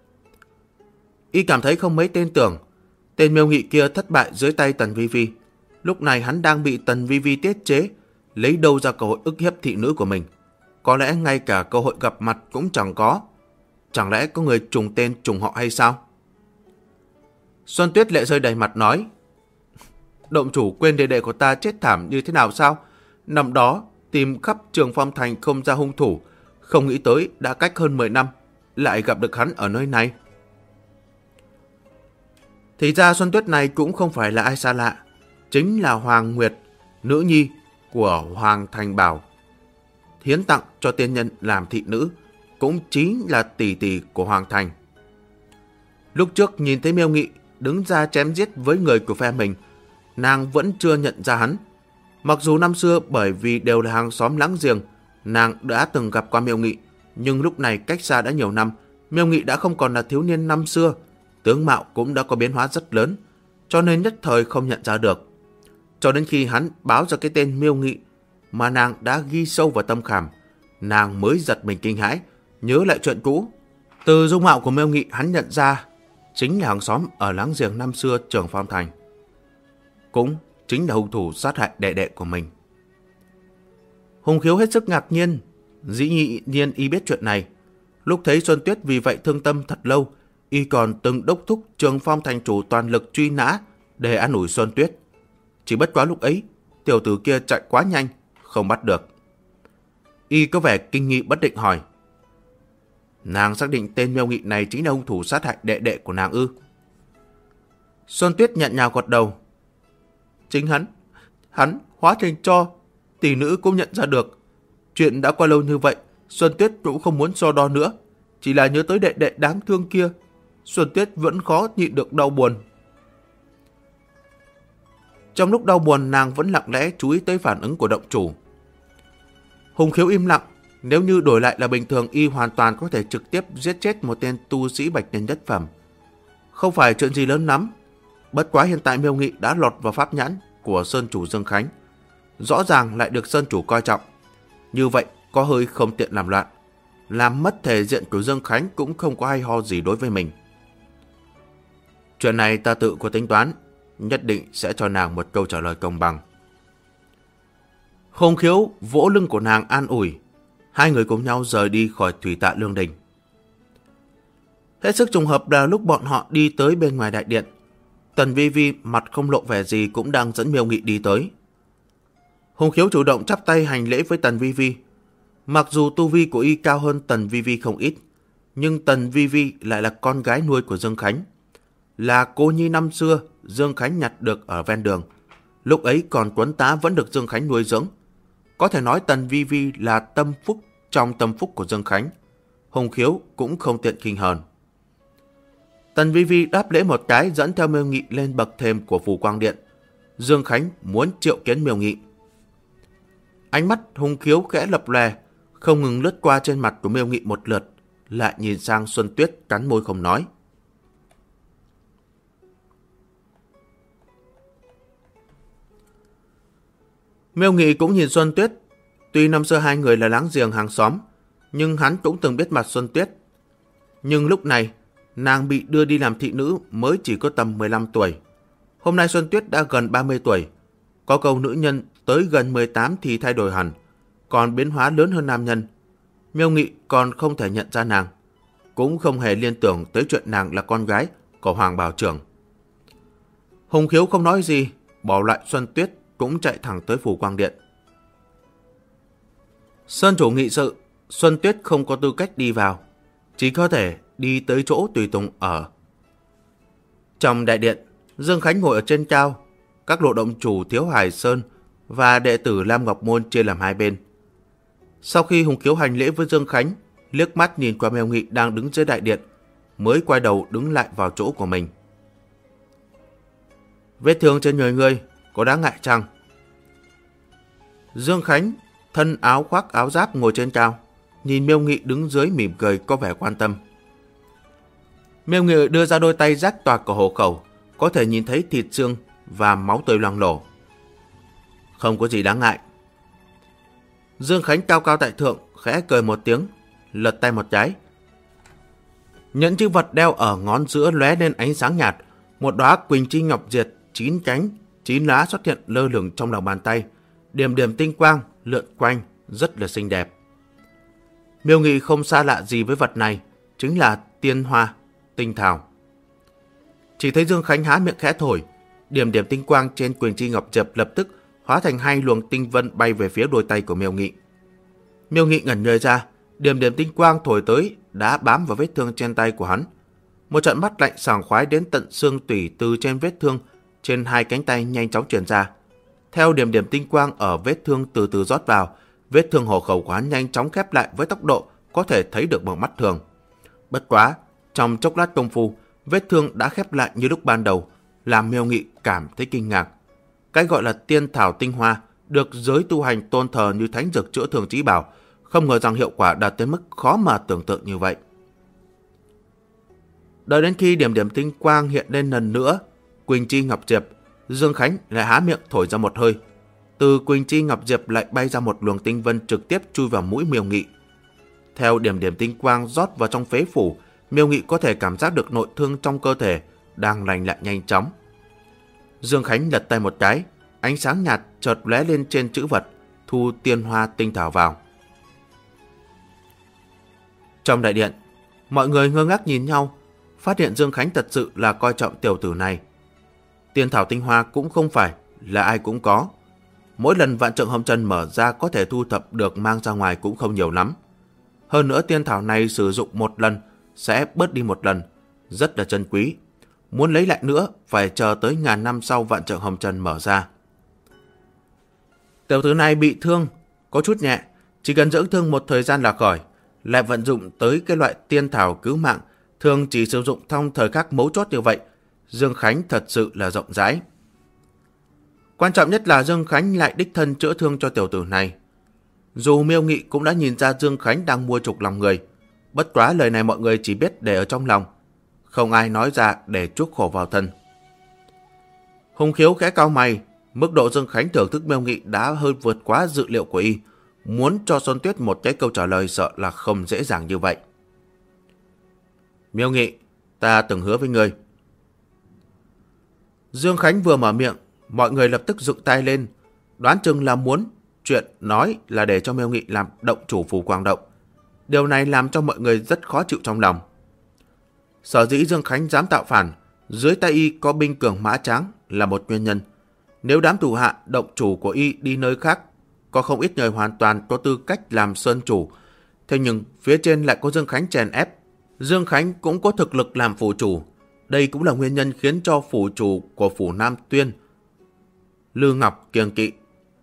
[SPEAKER 1] Y cảm thấy không mấy tin tưởng. Tên Miêu Nghị kia thất bại dưới tay Tần Vi Vi. Lúc này hắn đang bị Tần Vi Vi tiết chế, lấy đâu ra cơ hội ức hiếp thị nữ của mình. Có lẽ ngay cả cơ hội gặp mặt cũng chẳng có. Chẳng lẽ có người trùng tên trùng họ hay sao? Xuân Tuyết lệ rơi đầy mặt nói. Động chủ quên đệ đệ của ta chết thảm như thế nào sao? Năm đó tìm khắp Trường Phong Thành không ra hung thủ, không nghĩ tới đã cách hơn 10 năm, lại gặp được hắn ở nơi này. Thì ra Xuân Tuyết này cũng không phải là ai xa lạ, chính là Hoàng Nguyệt, nữ nhi của Hoàng Thành Bảo, hiến tặng cho tiên nhân làm thị nữ, cũng chính là tỷ tỷ của Hoàng Thành. Lúc trước nhìn thấy Miêu Nghị đứng ra chém giết với người của phe mình, nàng vẫn chưa nhận ra hắn. Mặc dù năm xưa bởi vì đều là hàng xóm láng giềng, nàng đã từng gặp qua Miêu Nghị, Nhưng lúc này cách xa đã nhiều năm, Miêu Nghị đã không còn là thiếu niên năm xưa, tướng mạo cũng đã có biến hóa rất lớn, cho nên nhất thời không nhận ra được. Cho đến khi hắn báo ra cái tên Miêu Nghị mà nàng đã ghi sâu vào tâm khảm, nàng mới giật mình kinh hãi, nhớ lại chuyện cũ. Từ dung mạo của Miêu Nghị hắn nhận ra chính là hàng xóm ở láng giềng năm xưa Trường Phong Thành, cũng chính là hung thủ sát hại đệ đệ của mình. Hùng Khiếu hết sức ngạc nhiên, dĩ nhiên y biết chuyện này. Lúc thấy Xuân Tuyết vì vậy thương tâm thật lâu, y còn từng đốc thúc Trường Phong thành chủ toàn lực truy nã để an ủi Xuân Tuyết. Chỉ bất quá lúc ấy, tiểu tử kia chạy quá nhanh, không bắt được. Y có vẻ kinh nghi bất định hỏi: nàng xác định tên Miêu Nghị này chính là hung thủ sát hại đệ đệ của nàng ư? Xuân Tuyết nhẹ nhàng gật đầu. Chính hắn hóa thành tro, tỷ nữ cũng nhận ra được. Chuyện đã qua lâu như vậy, Xuân Tuyết cũng không muốn so đo nữa, chỉ là nhớ tới đệ đệ đáng thương kia, Xuân Tuyết vẫn khó nhịn được đau buồn. Trong lúc đau buồn, nàng vẫn lặng lẽ chú ý tới phản ứng của động chủ. Hùng Khiếu im lặng. Nếu như đổi lại là bình thường, y hoàn toàn có thể trực tiếp giết chết một tên tu sĩ bạch liên nhất phẩm. Không phải chuyện gì lớn lắm. Bất quá hiện tại Miêu Nghị đã lọt vào pháp nhãn của Sơn chủ Dương Khánh, rõ ràng lại được Sơn chủ coi trọng. Như vậy có hơi không tiện làm loạn, làm mất thể diện của Dương Khánh cũng không có hay ho gì đối với mình. Chuyện này ta tự có tính toán, nhất định sẽ cho nàng một câu trả lời công bằng. Hùng Khiếu vỗ lưng của nàng an ủi. Hai người cùng nhau rời đi khỏi Thủy Tạ Lương Đình. Hết sức trùng hợp là lúc bọn họ đi tới bên ngoài đại điện, Tần Vi Vi mặt không lộ vẻ gì cũng đang dẫn Miêu Nghị đi tới. Hùng Khiếu chủ động chắp tay hành lễ với Tần Vi Vi. Mặc dù tu vi của y cao hơn Tần Vi Vi không ít, nhưng Tần Vi Vi lại là con gái nuôi của Dương Khánh, là cô nhi năm xưa Dương Khánh nhặt được ở ven đường. Lúc ấy còn Tuấn Tá vẫn được Dương Khánh nuôi dưỡng. Có thể nói Tần Vi Vi là tâm phúc trong tâm phúc của Dương Khánh. Hùng Khiếu cũng không tiện khinh hờn. Tần Vi Vi đáp lễ một cái, dẫn theo Miêu Nghị lên bậc thềm của Phù Quang Điện. Dương Khánh muốn triệu kiến Miêu Nghị. Ánh mắt Hùng Khiếu khẽ lập lòe, không ngừng lướt qua trên mặt của Miêu Nghị một lượt, lại nhìn sang Xuân Tuyết cắn môi không nói. Miêu Nghị cũng nhìn Xuân Tuyết. Tuy năm xưa hai người là láng giềng hàng xóm, nhưng hắn cũng từng biết mặt Xuân Tuyết. Nhưng lúc này, nàng bị đưa đi làm thị nữ mới chỉ có tầm 15 tuổi. Hôm nay Xuân Tuyết đã gần 30 tuổi. Có câu nữ nhân tới gần 18 thì thay đổi hẳn, còn biến hóa lớn hơn nam nhân. Miêu Nghị còn không thể nhận ra nàng, cũng không hề liên tưởng tới chuyện nàng là con gái của Hoàng Bảo Trưởng. Hùng Khiếu không nói gì, bỏ lại Xuân Tuyết cũng chạy thẳng tới Phù Quang Điện. Sơn chủ nghị sự, Xuân Tuyết không có tư cách đi vào, chỉ có thể đi tới chỗ tùy tùng ở. Trong đại điện, Dương Khánh ngồi ở trên cao, các lộ động chủ Thiếu Hải Sơn và đệ tử Lam Ngọc Môn chia làm hai bên. Sau khi Hùng Khiếu hành lễ với Dương Khánh, liếc mắt nhìn qua Miêu Nghị đang đứng dưới đại điện, mới quay đầu đứng lại vào chỗ của mình. Vết thương trên người ngươi có đáng ngại chăng? Dương Khánh thân áo khoác áo giáp ngồi trên cao, nhìn Miêu Nghị đứng dưới mỉm cười có vẻ quan tâm. Miêu Nghị đưa ra đôi tay rách toạc của hộ khẩu, có thể nhìn thấy thịt xương và máu tươi loang lổ. Không có gì đáng ngại. Dương Khánh cao cao tại thượng, khẽ cười một tiếng, lật tay một cái. Nhẫn chữ vật đeo ở ngón giữa lóe lên ánh sáng nhạt, một đóa Quỳnh Chi Ngọc Diệp 9 cánh, 9 lá xuất hiện lơ lửng trong lòng bàn tay, điểm điểm tinh quang lượn quanh, rất là xinh đẹp. Miêu Nghị không xa lạ gì với vật này, chính là tiên hoa, tinh thảo. Chỉ thấy Dương Khánh há miệng khẽ thổi, điểm điểm tinh quang trên Quỳnh Chi Ngọc Diệp lập tức hóa thành hai luồng tinh vân bay về phía đôi tay của Miêu Nghị. Miêu Nghị ngẩn người ra, điểm điểm tinh quang thổi tới đã bám vào vết thương trên tay của hắn. Một trận mắt lạnh sảng khoái đến tận xương tủy từ trên vết thương trên hai cánh tay nhanh chóng truyền ra. Theo điểm điểm tinh quang ở vết thương từ từ rót vào, vết thương hộ khẩu của hắn nhanh chóng khép lại với tốc độ có thể thấy được bằng mắt thường. Bất quá, trong chốc lát công phu, vết thương đã khép lại như lúc ban đầu, làm Miêu Nghị cảm thấy kinh ngạc. Cái gọi là tiên thảo tinh hoa được giới tu hành tôn thờ như thánh dược chữa thương chí bảo, không ngờ rằng hiệu quả đạt tới mức khó mà tưởng tượng như vậy. Đợi đến khi điểm điểm tinh quang hiện lên lần nữa, Quỳnh Chi Ngọc Diệp, Dương Khánh lại há miệng thổi ra một hơi. Từ Quỳnh Chi Ngọc Diệp lại bay ra một luồng tinh vân trực tiếp chui vào mũi Miêu Nghị. Theo điểm điểm tinh quang rót vào trong phế phủ, Miêu Nghị có thể cảm giác được nội thương trong cơ thể đang lành lại nhanh chóng. Dương Khánh lật tay một cái, ánh sáng nhạt chợt lóe lên trên chữ vật, thu tiên hoa tinh thảo vào. Trong đại điện, mọi người ngơ ngác nhìn nhau, phát hiện Dương Khánh thật sự là coi trọng tiểu tử này. Tiên thảo tinh hoa cũng không phải là ai cũng có. Mỗi lần Vạn Trượng Hồng Trần mở ra có thể thu thập được mang ra ngoài cũng không nhiều lắm. Hơn nữa tiên thảo này sử dụng một lần sẽ bớt đi một lần, rất là chân quý. Muốn lấy lại nữa phải chờ tới ngàn năm sau Vạn Trượng Hồng Trần mở ra. Tiểu tử này bị thương, có chút nhẹ, chỉ cần dưỡng thương một thời gian là khỏi. Lại vận dụng tới cái loại tiên thảo cứu mạng, thường chỉ sử dụng trong thời khắc mấu chốt như vậy. Dương Khánh thật sự là rộng rãi. Quan trọng nhất là Dương Khánh lại đích thân chữa thương cho tiểu tử này. Dù Miêu Nghị cũng đã nhìn ra Dương Khánh đang mua trục lòng người, bất quá lời này mọi người chỉ biết để ở trong lòng, không ai nói ra để chuốc khổ vào thân. Hùng Khiếu khẽ cau mày, mức độ Dương Khánh thưởng thức Miêu Nghị đã hơi vượt quá dự liệu của y, muốn cho Xuân Tuyết một cái câu trả lời sợ là không dễ dàng như vậy. Miêu Nghị, ta từng hứa với ngươi. Dương Khánh vừa mở miệng, mọi người lập tức dựng tay lên, đoán chừng là muốn chuyện nói là để cho Miêu Nghị làm động chủ Phù Quang Động. Điều này làm cho mọi người rất khó chịu trong lòng. Sở dĩ Dương Khánh dám tạo phản, dưới tay y có binh cường mã tráng là một nguyên nhân. Nếu đám thủ hạ động chủ của y đi nơi khác, có không ít người hoàn toàn có tư cách làm sơn chủ. Thế nhưng phía trên lại có Dương Khánh chèn ép. Dương Khánh cũng có thực lực làm phủ chủ. Đây cũng là nguyên nhân khiến cho phủ chủ của phủ Nam Tuyên, Lư Ngọc, kiêng kỵ.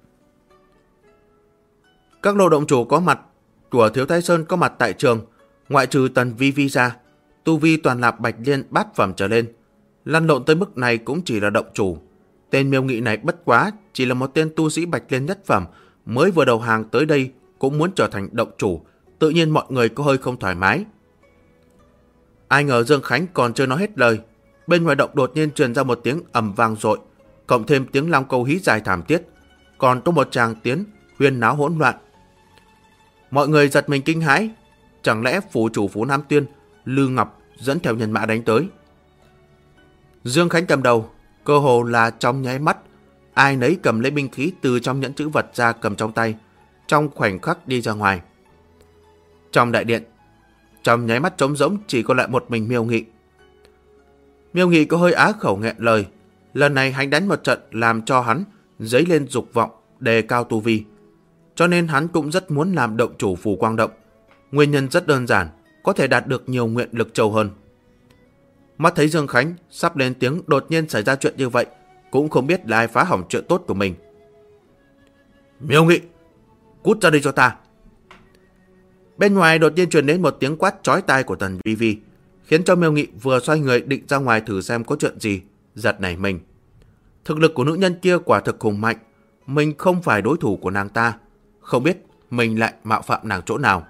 [SPEAKER 1] Các lô động chủ có mặt của Thiếu Thái Sơn có mặt tại trường, ngoại trừ Tần Vi Vi ra, tu vi toàn là Bạch Liên bát phẩm trở lên. Lăn lộn tới mức này cũng chỉ là động chủ. Tên Miêu Nghị này bất quá chỉ là một tên tu sĩ Bạch Liên nhất phẩm, mới vừa đầu hàng tới đây cũng muốn trở thành động chủ, tự nhiên mọi người có hơi không thoải mái. Ai ngờ Dương Khánh còn chưa nói hết lời, bên ngoài động đột nhiên truyền ra một tiếng ầm vang dội, cộng thêm tiếng long câu hí dài thảm thiết, còn có một tràng tiếng huyên náo hỗn loạn. Mọi người giật mình kinh hãi, chẳng lẽ phủ chủ phủ Nam Tuyên, Lư Ngọc dẫn theo nhân mã đánh tới? Dương Khánh cầm đầu, cơ hồ là trong nháy mắt, ai nấy cầm lấy binh khí từ trong nhẫn trữ vật ra cầm trong tay, trong khoảnh khắc đi ra ngoài. Trong đại điện, trong nháy mắt trống rỗng chỉ còn lại một mình Miêu Nghị. Miêu Nghị có hơi á khẩu nghẹn lời, lần này hắn đánh một trận làm cho hắn dấy lên dục vọng đề cao tu vi, cho nên hắn cũng rất muốn làm động chủ Phù Quang Động. Nguyên nhân rất đơn giản, có thể đạt được nhiều nguyện lực châu hơn. Mắt thấy Dương Khánh sắp lên tiếng đột nhiên xảy ra chuyện như vậy, cũng không biết là ai phá hỏng chuyện tốt của mình. Miêu Nghị, cút ra đây cho ta. Bên ngoài đột nhiên truyền đến một tiếng quát chói tai của Tần Vi Vi, khiến cho Miêu Nghị vừa xoay người định ra ngoài thử xem có chuyện gì, giật nảy mình. Thực lực của nữ nhân kia quả thực hùng mạnh, mình không phải đối thủ của nàng ta, không biết mình lại mạo phạm nàng chỗ nào.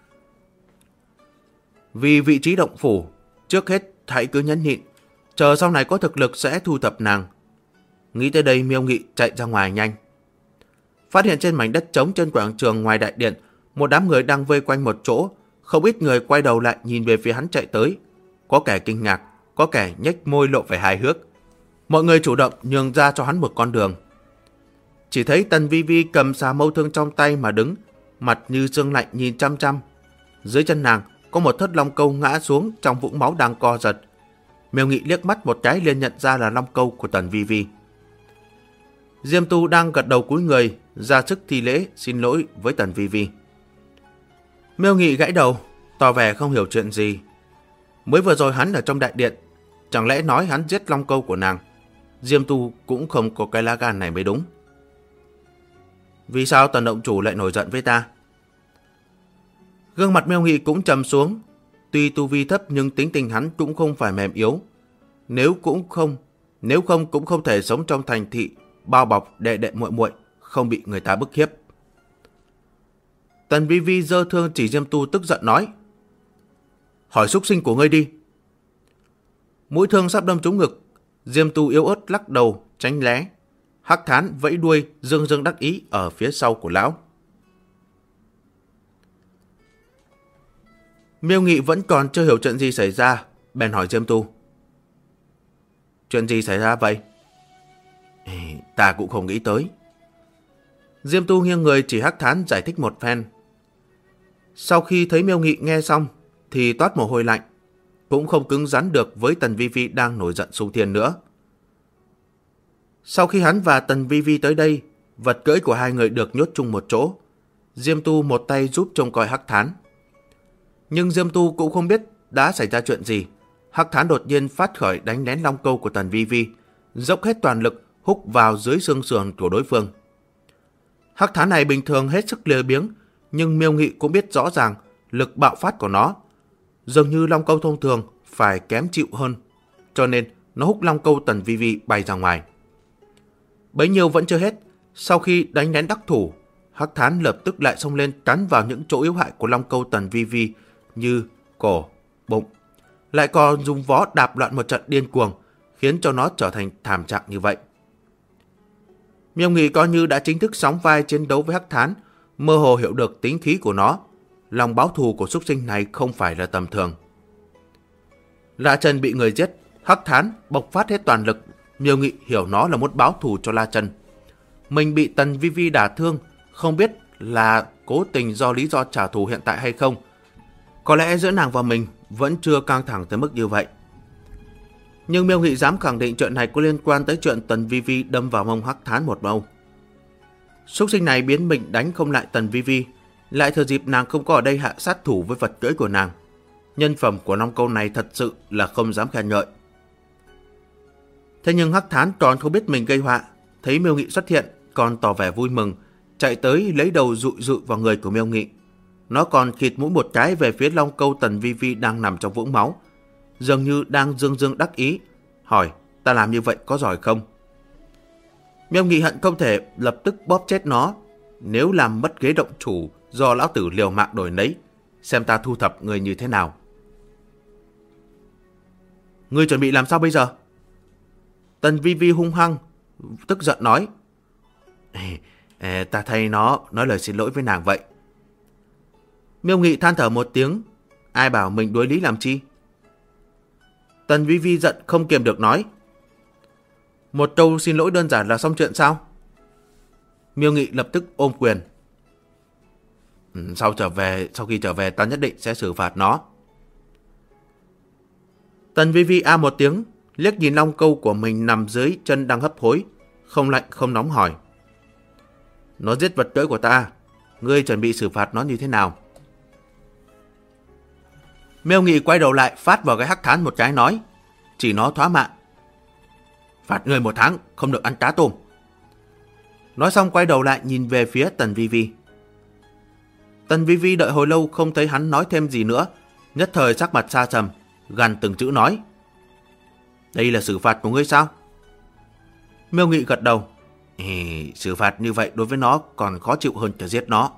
[SPEAKER 1] Vì vị trí động phủ, trước hết hãy cứ nhẫn nhịn, chờ sau này có thực lực sẽ thu thập nàng. Nghĩ tới đây Miêu Nghị chạy ra ngoài nhanh. Phát hiện trên mảnh đất trống trên quảng trường ngoài đại điện, một đám người đang vây quanh một chỗ, không ít người quay đầu lại nhìn về phía hắn chạy tới. Có kẻ kinh ngạc, có kẻ nhếch môi lộ vẻ hài hước. Mọi người chủ động nhường ra cho hắn một con đường. Chỉ thấy Tần Vi Vi cầm xà mâu thương trong tay mà đứng, mặt như sương lạnh nhìn chăm chăm. Dưới chân nàng có một thất long câu ngã xuống trong vũng máu đang co giật. Miêu Nghị liếc mắt một cái liền nhận ra là long câu của Tần Vi Vi. Diêm Tu đang gật đầu cúi người, ra sức thi lễ xin lỗi với Tần Vi Vi. Miêu Nghị gãi đầu, tỏ vẻ không hiểu chuyện gì. Mới vừa rồi hắn ở trong đại điện, chẳng lẽ nói hắn giết long câu của nàng? Diêm Tu cũng không có cái lá gan này mới đúng. Vì sao Tần động chủ lại nổi giận với ta? Gương mặt Miêu Nghị cũng trầm xuống. Tuy tu vi thấp nhưng tính tình hắn cũng không phải mềm yếu. Nếu không cũng không thể sống trong thành thị bao bọc đệ đệ muội muội, không bị người ta bức hiếp. Tần Vi Vi giơ thương chỉ Diêm Tu tức giận nói. Hỏi súc sinh của ngươi đi. Mũi thương sắp đâm trúng ngực. Diêm Tu yếu ớt lắc đầu tránh né. Hắc Thán vẫy đuôi dương dương đắc ý ở phía sau của lão. Miêu Nghị vẫn còn chưa hiểu chuyện gì xảy ra, bèn hỏi Diêm Tu. Chuyện gì xảy ra vậy? Ta cũng không nghĩ tới. Diêm Tu nghiêng người chỉ Hắc Thán giải thích một phen. Sau khi thấy Miêu Nghị nghe xong thì toát mồ hôi lạnh, cũng không cứng rắn được với Tần Vi Vi đang nổi giận xung thiên nữa. Sau khi hắn và Tần Vi Vi tới đây, vật cưỡi của hai người được nhốt chung một chỗ. Diêm Tu một tay giúp trông coi Hắc Thán. Nhưng Diêm Tu cũng không biết đã xảy ra chuyện gì. Hắc Thán đột nhiên phát khởi đánh lén long câu của Tần Vi Vi, dốc hết toàn lực húc vào dưới xương sườn của đối phương. Hắc Thán này bình thường hết sức lười biếng, nhưng Miêu Nghị cũng biết rõ ràng lực bạo phát của nó. Dường như long câu thông thường phải kém chịu hơn, cho nên nó húc long câu Tần Vi Vi bay ra ngoài. Bấy nhiêu vẫn chưa hết, sau khi đánh lén đắc thủ, Hắc Thán lập tức lại xông lên cắn vào những chỗ yếu hại của long câu Tần Vi Vi như cổ, bụng, lại còn dùng vó đạp loạn một trận điên cuồng, khiến cho nó trở thành thảm trạng như vậy. Miêu Nghị coi như đã chính thức sóng vai chiến đấu với Hắc Thán, mơ hồ hiểu được tính khí của nó. Lòng báo thù của súc sinh này không phải là tầm thường. La Chân bị người giết, Hắc Thán bộc phát hết toàn lực. Miêu Nghị hiểu nó là muốn báo thù cho La Chân. Mình bị Tần Vi Vi đả thương, không biết là cố tình do lý do trả thù hiện tại hay không. Có lẽ giữa nàng và mình vẫn chưa căng thẳng tới mức như vậy. Nhưng Miêu Nghị dám khẳng định chuyện này có liên quan tới chuyện Tần Vi Vi đâm vào mông Hắc Thán một mâu. Súc sinh này biến mình đánh không lại Tần Vi Vi, lại thừa dịp nàng không có ở đây hạ sát thủ với vật cưỡi của nàng. Nhân phẩm của long câu này thật sự là không dám khen ngợi. Thế nhưng Hắc Thán còn không biết mình gây họa, thấy Miêu Nghị xuất hiện còn tỏ vẻ vui mừng, chạy tới lấy đầu dụi dụi vào người của Miêu Nghị. Nó còn khịt mũi một cái về phía long câu Tần Vi Vi đang nằm trong vũng máu, dường như đang dương dương đắc ý, hỏi ta làm như vậy có giỏi không? Miêu Nghị hận không thể lập tức bóp chết nó. Nếu làm mất ghế động chủ do lão tử liều mạng đổi nấy, xem ta thu thập người như thế nào. Ngươi chuẩn bị làm sao bây giờ? Tần Vi Vi hung hăng tức giận nói. Ta thay nó nói lời xin lỗi với nàng vậy. Miêu Nghị than thở một tiếng. Ai bảo mình đối lý làm chi? Tần Vi Vi giận không kiềm được nói. Một câu xin lỗi đơn giản là xong chuyện sao? Miêu Nghị lập tức ôm quyền. Sau khi trở về ta nhất định sẽ xử phạt nó. Tần Vi Vi a một tiếng, liếc nhìn long câu của mình nằm dưới chân đang hấp hối, không lạnh không nóng hỏi. Nó giết vật cưỡi của ta, ngươi chuẩn bị xử phạt nó như thế nào? Miêu Nghị quay đầu lại phát vào cái Hắc Thán một cái nói. Chỉ nó thóa mạng. Phạt ngươi 1 tháng, không được ăn cá tôm. Nói xong quay đầu lại nhìn về phía Tần Vi Vi. Tần Vi Vi đợi hồi lâu không thấy hắn nói thêm gì nữa, nhất thời sắc mặt xa sầm, gằn từng chữ nói. Đây là xử phạt của ngươi sao? Miêu Nghị gật đầu. Xử phạt như vậy đối với nó còn khó chịu hơn cả giết nó.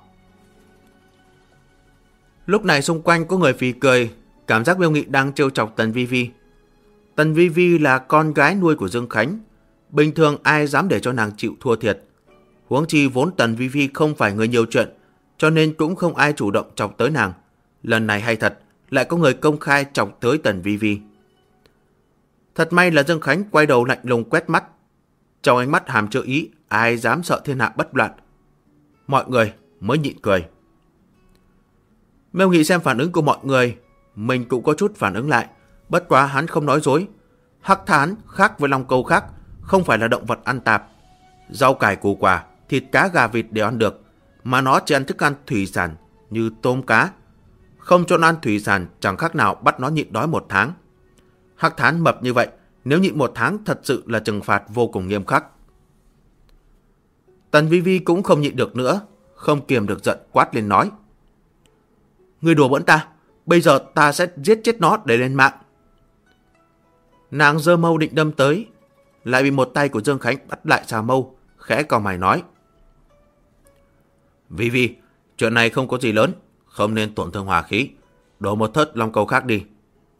[SPEAKER 1] Lúc này xung quanh có người phì cười, cảm giác Miêu Nghị đang trêu chọc Tần Vi Vi. Tần Vi Vi là con gái nuôi của Dương Khánh, bình thường ai dám để cho nàng chịu thua thiệt. Huống chi vốn Tần Vi Vi không phải người nhiều chuyện, cho nên cũng không ai chủ động chọc tới nàng. Lần này hay thật, lại có người công khai chọc tới Tần Vi Vi. Thật may là Dương Khánh quay đầu lạnh lùng quét mắt, trong ánh mắt hàm chứa ý ai dám sợ thiên hạ bất loạn. Mọi người mới nhịn cười. Miêu Nghị xem phản ứng của mọi người, mình cũng có chút phản ứng lại, bất quá hắn không nói dối. Hắc Thán khác với long câu khác, không phải là động vật ăn tạp. Rau cải củ quả, thịt cá gà vịt đều ăn được, mà nó chỉ ăn thức ăn thủy sản như tôm cá. Không cho nó ăn thủy sản chẳng khác nào bắt nó nhịn đói 1 tháng. Hắc Thán mập như vậy, nếu nhịn 1 tháng thật sự là trừng phạt vô cùng nghiêm khắc. Tần Vi Vi cũng không nhịn được nữa, không kiềm được giận quát lên nói. Ngươi đùa bỡn ta, bây giờ ta sẽ giết chết nó để lên mạng. Nàng giơ mâu định đâm tới, lại bị một tay của Dương Khánh bắt lại xà mâu, khẽ cau mày nói. Vi Vi, Chuyện này không có gì lớn, không nên tổn thương hòa khí. Đổ một thớt long câu khác đi.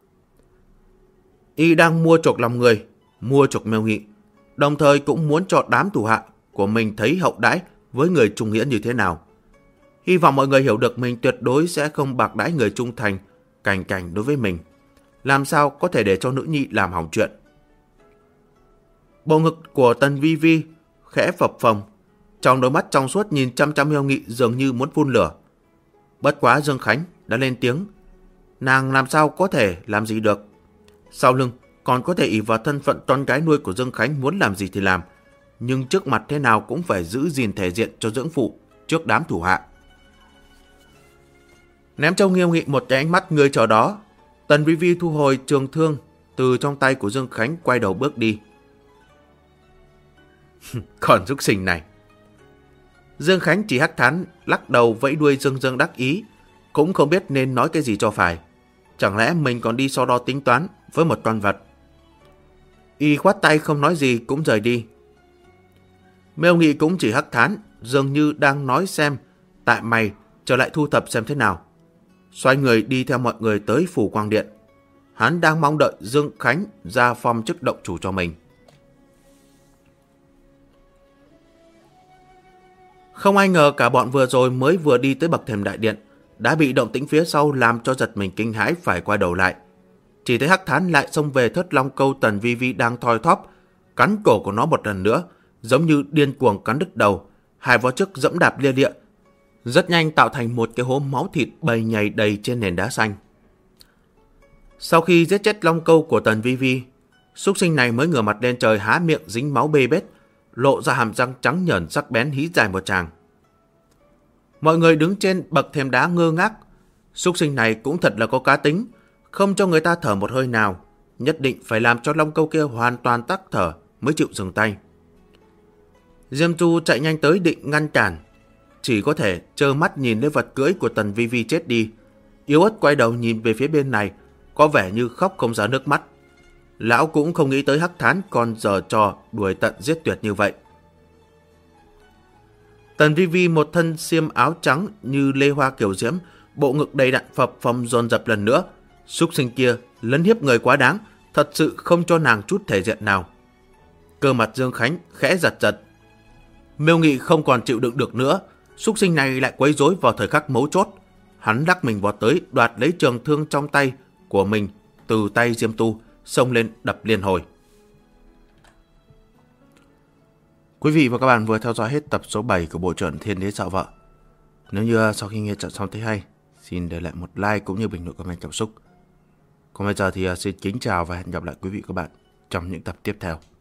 [SPEAKER 1] Y đang mua chuộc lòng người, mua chuộc Miêu Nghị, đồng thời cũng muốn cho đám thủ hạ của mình thấy hậu đãi với người trung nghĩa như thế nào. Hy vọng mọi người hiểu được mình tuyệt đối sẽ không bạc đãi người trung thành, cành cành đối với mình. Làm sao có thể để cho nữ nhi làm hỏng chuyện. Bộ ngực của Tần Vi Vi khẽ phập phồng, trong đôi mắt trong suốt nhìn chăm chăm Miêu Nghị dường như muốn phun lửa. Bất quá Dương Khánh đã lên tiếng, nàng làm sao có thể làm gì được. Sau lưng còn có thể ỷ vào thân phận con gái nuôi của Dương Khánh, muốn làm gì thì làm, nhưng trước mặt thế nào cũng phải giữ gìn thể diện cho dưỡng phụ trước đám thủ hạ. Ném cho Miêu Nghị một cái ánh mắt người chờ đó, Tần Vi Vi thu hồi trường thương từ trong tay của Dương Khánh, quay đầu bước đi. Còn súc sinh này. Dương Khánh chỉ hắc thán lắc đầu vẫy đuôi dương dương đắc ý, cũng không biết nên nói cái gì cho phải. Chẳng lẽ mình còn đi so đo tính toán với một con vật. Y khoát tay không nói gì cũng rời đi. Miêu Nghị cũng chỉ hắc thán, dường như đang nói xem tại mày trở lại thu thập xem thế nào. Xoay người đi theo mọi người tới Phủ Quang Điện. Hắn đang mong đợi Dương Khánh ra phong chức động chủ cho mình. Không ai ngờ cả bọn vừa rồi mới vừa đi tới bậc thềm đại điện đã bị động tĩnh phía sau làm cho giật mình kinh hãi, phải quay đầu lại. Chỉ thấy hắc thán lại xông về thớt long câu Tần Vi Vi đang thoi thóp, cắn cổ của nó một lần nữa, giống như điên cuồng cắn đứt đầu, hai vó trước dẫm đạp lia lịa, rất nhanh tạo thành một cái hố máu thịt bầy nhầy đầy trên nền đá xanh. Sau khi giết chết long câu của Tần Vi Vi, súc sinh này mới ngửa mặt lên trời, há miệng dính máu bê bết, lộ ra hàm răng trắng nhởn sắc bén, hí dài một tràng. Mọi người đứng trên bậc thềm đá ngơ ngác. Súc sinh này cũng thật là có cá tính, không cho người ta thở một hơi nào, nhất định phải làm cho long câu kia hoàn toàn tắc thở mới chịu dừng tay. Diêm Tu chạy nhanh tới định ngăn cản, chỉ có thể trơ mắt nhìn lấy vật cưỡi của Tần Vi Vi chết đi, yếu ớt quay đầu nhìn về phía bên này, có vẻ như khóc không ra nước mắt. Lão cũng không nghĩ tới hắc thán còn giở trò đuổi tận giết tuyệt như vậy. Tần Vi Vi một thân xiêm áo trắng như lê hoa kiều diễm, bộ ngực đầy đặn phập phồng dồn dập lần nữa. Súc sinh kia lấn hiếp người quá đáng, thật sự không cho nàng chút thể diện nào. Cơ mặt Dương Khánh khẽ giật giật. Miêu Nghị không còn chịu đựng được nữa, súc sinh này lại quấy rối vào thời khắc mấu chốt. Hắn lắc mình vọt tới, đoạt lấy trường thương trong tay của mình từ tay Diêm Tu, xông lên đập liên hồi. Quý vị và các bạn vừa theo dõi hết tập số 7 của bộ truyện Thiên Đế Dạo Vợ. Nếu như sau khi nghe trận xong thấy hay, xin để lại một like cũng như bình luận comment cảm xúc. Còn bây giờ thì xin kính chào và hẹn gặp lại quý vị và các bạn trong những tập tiếp theo.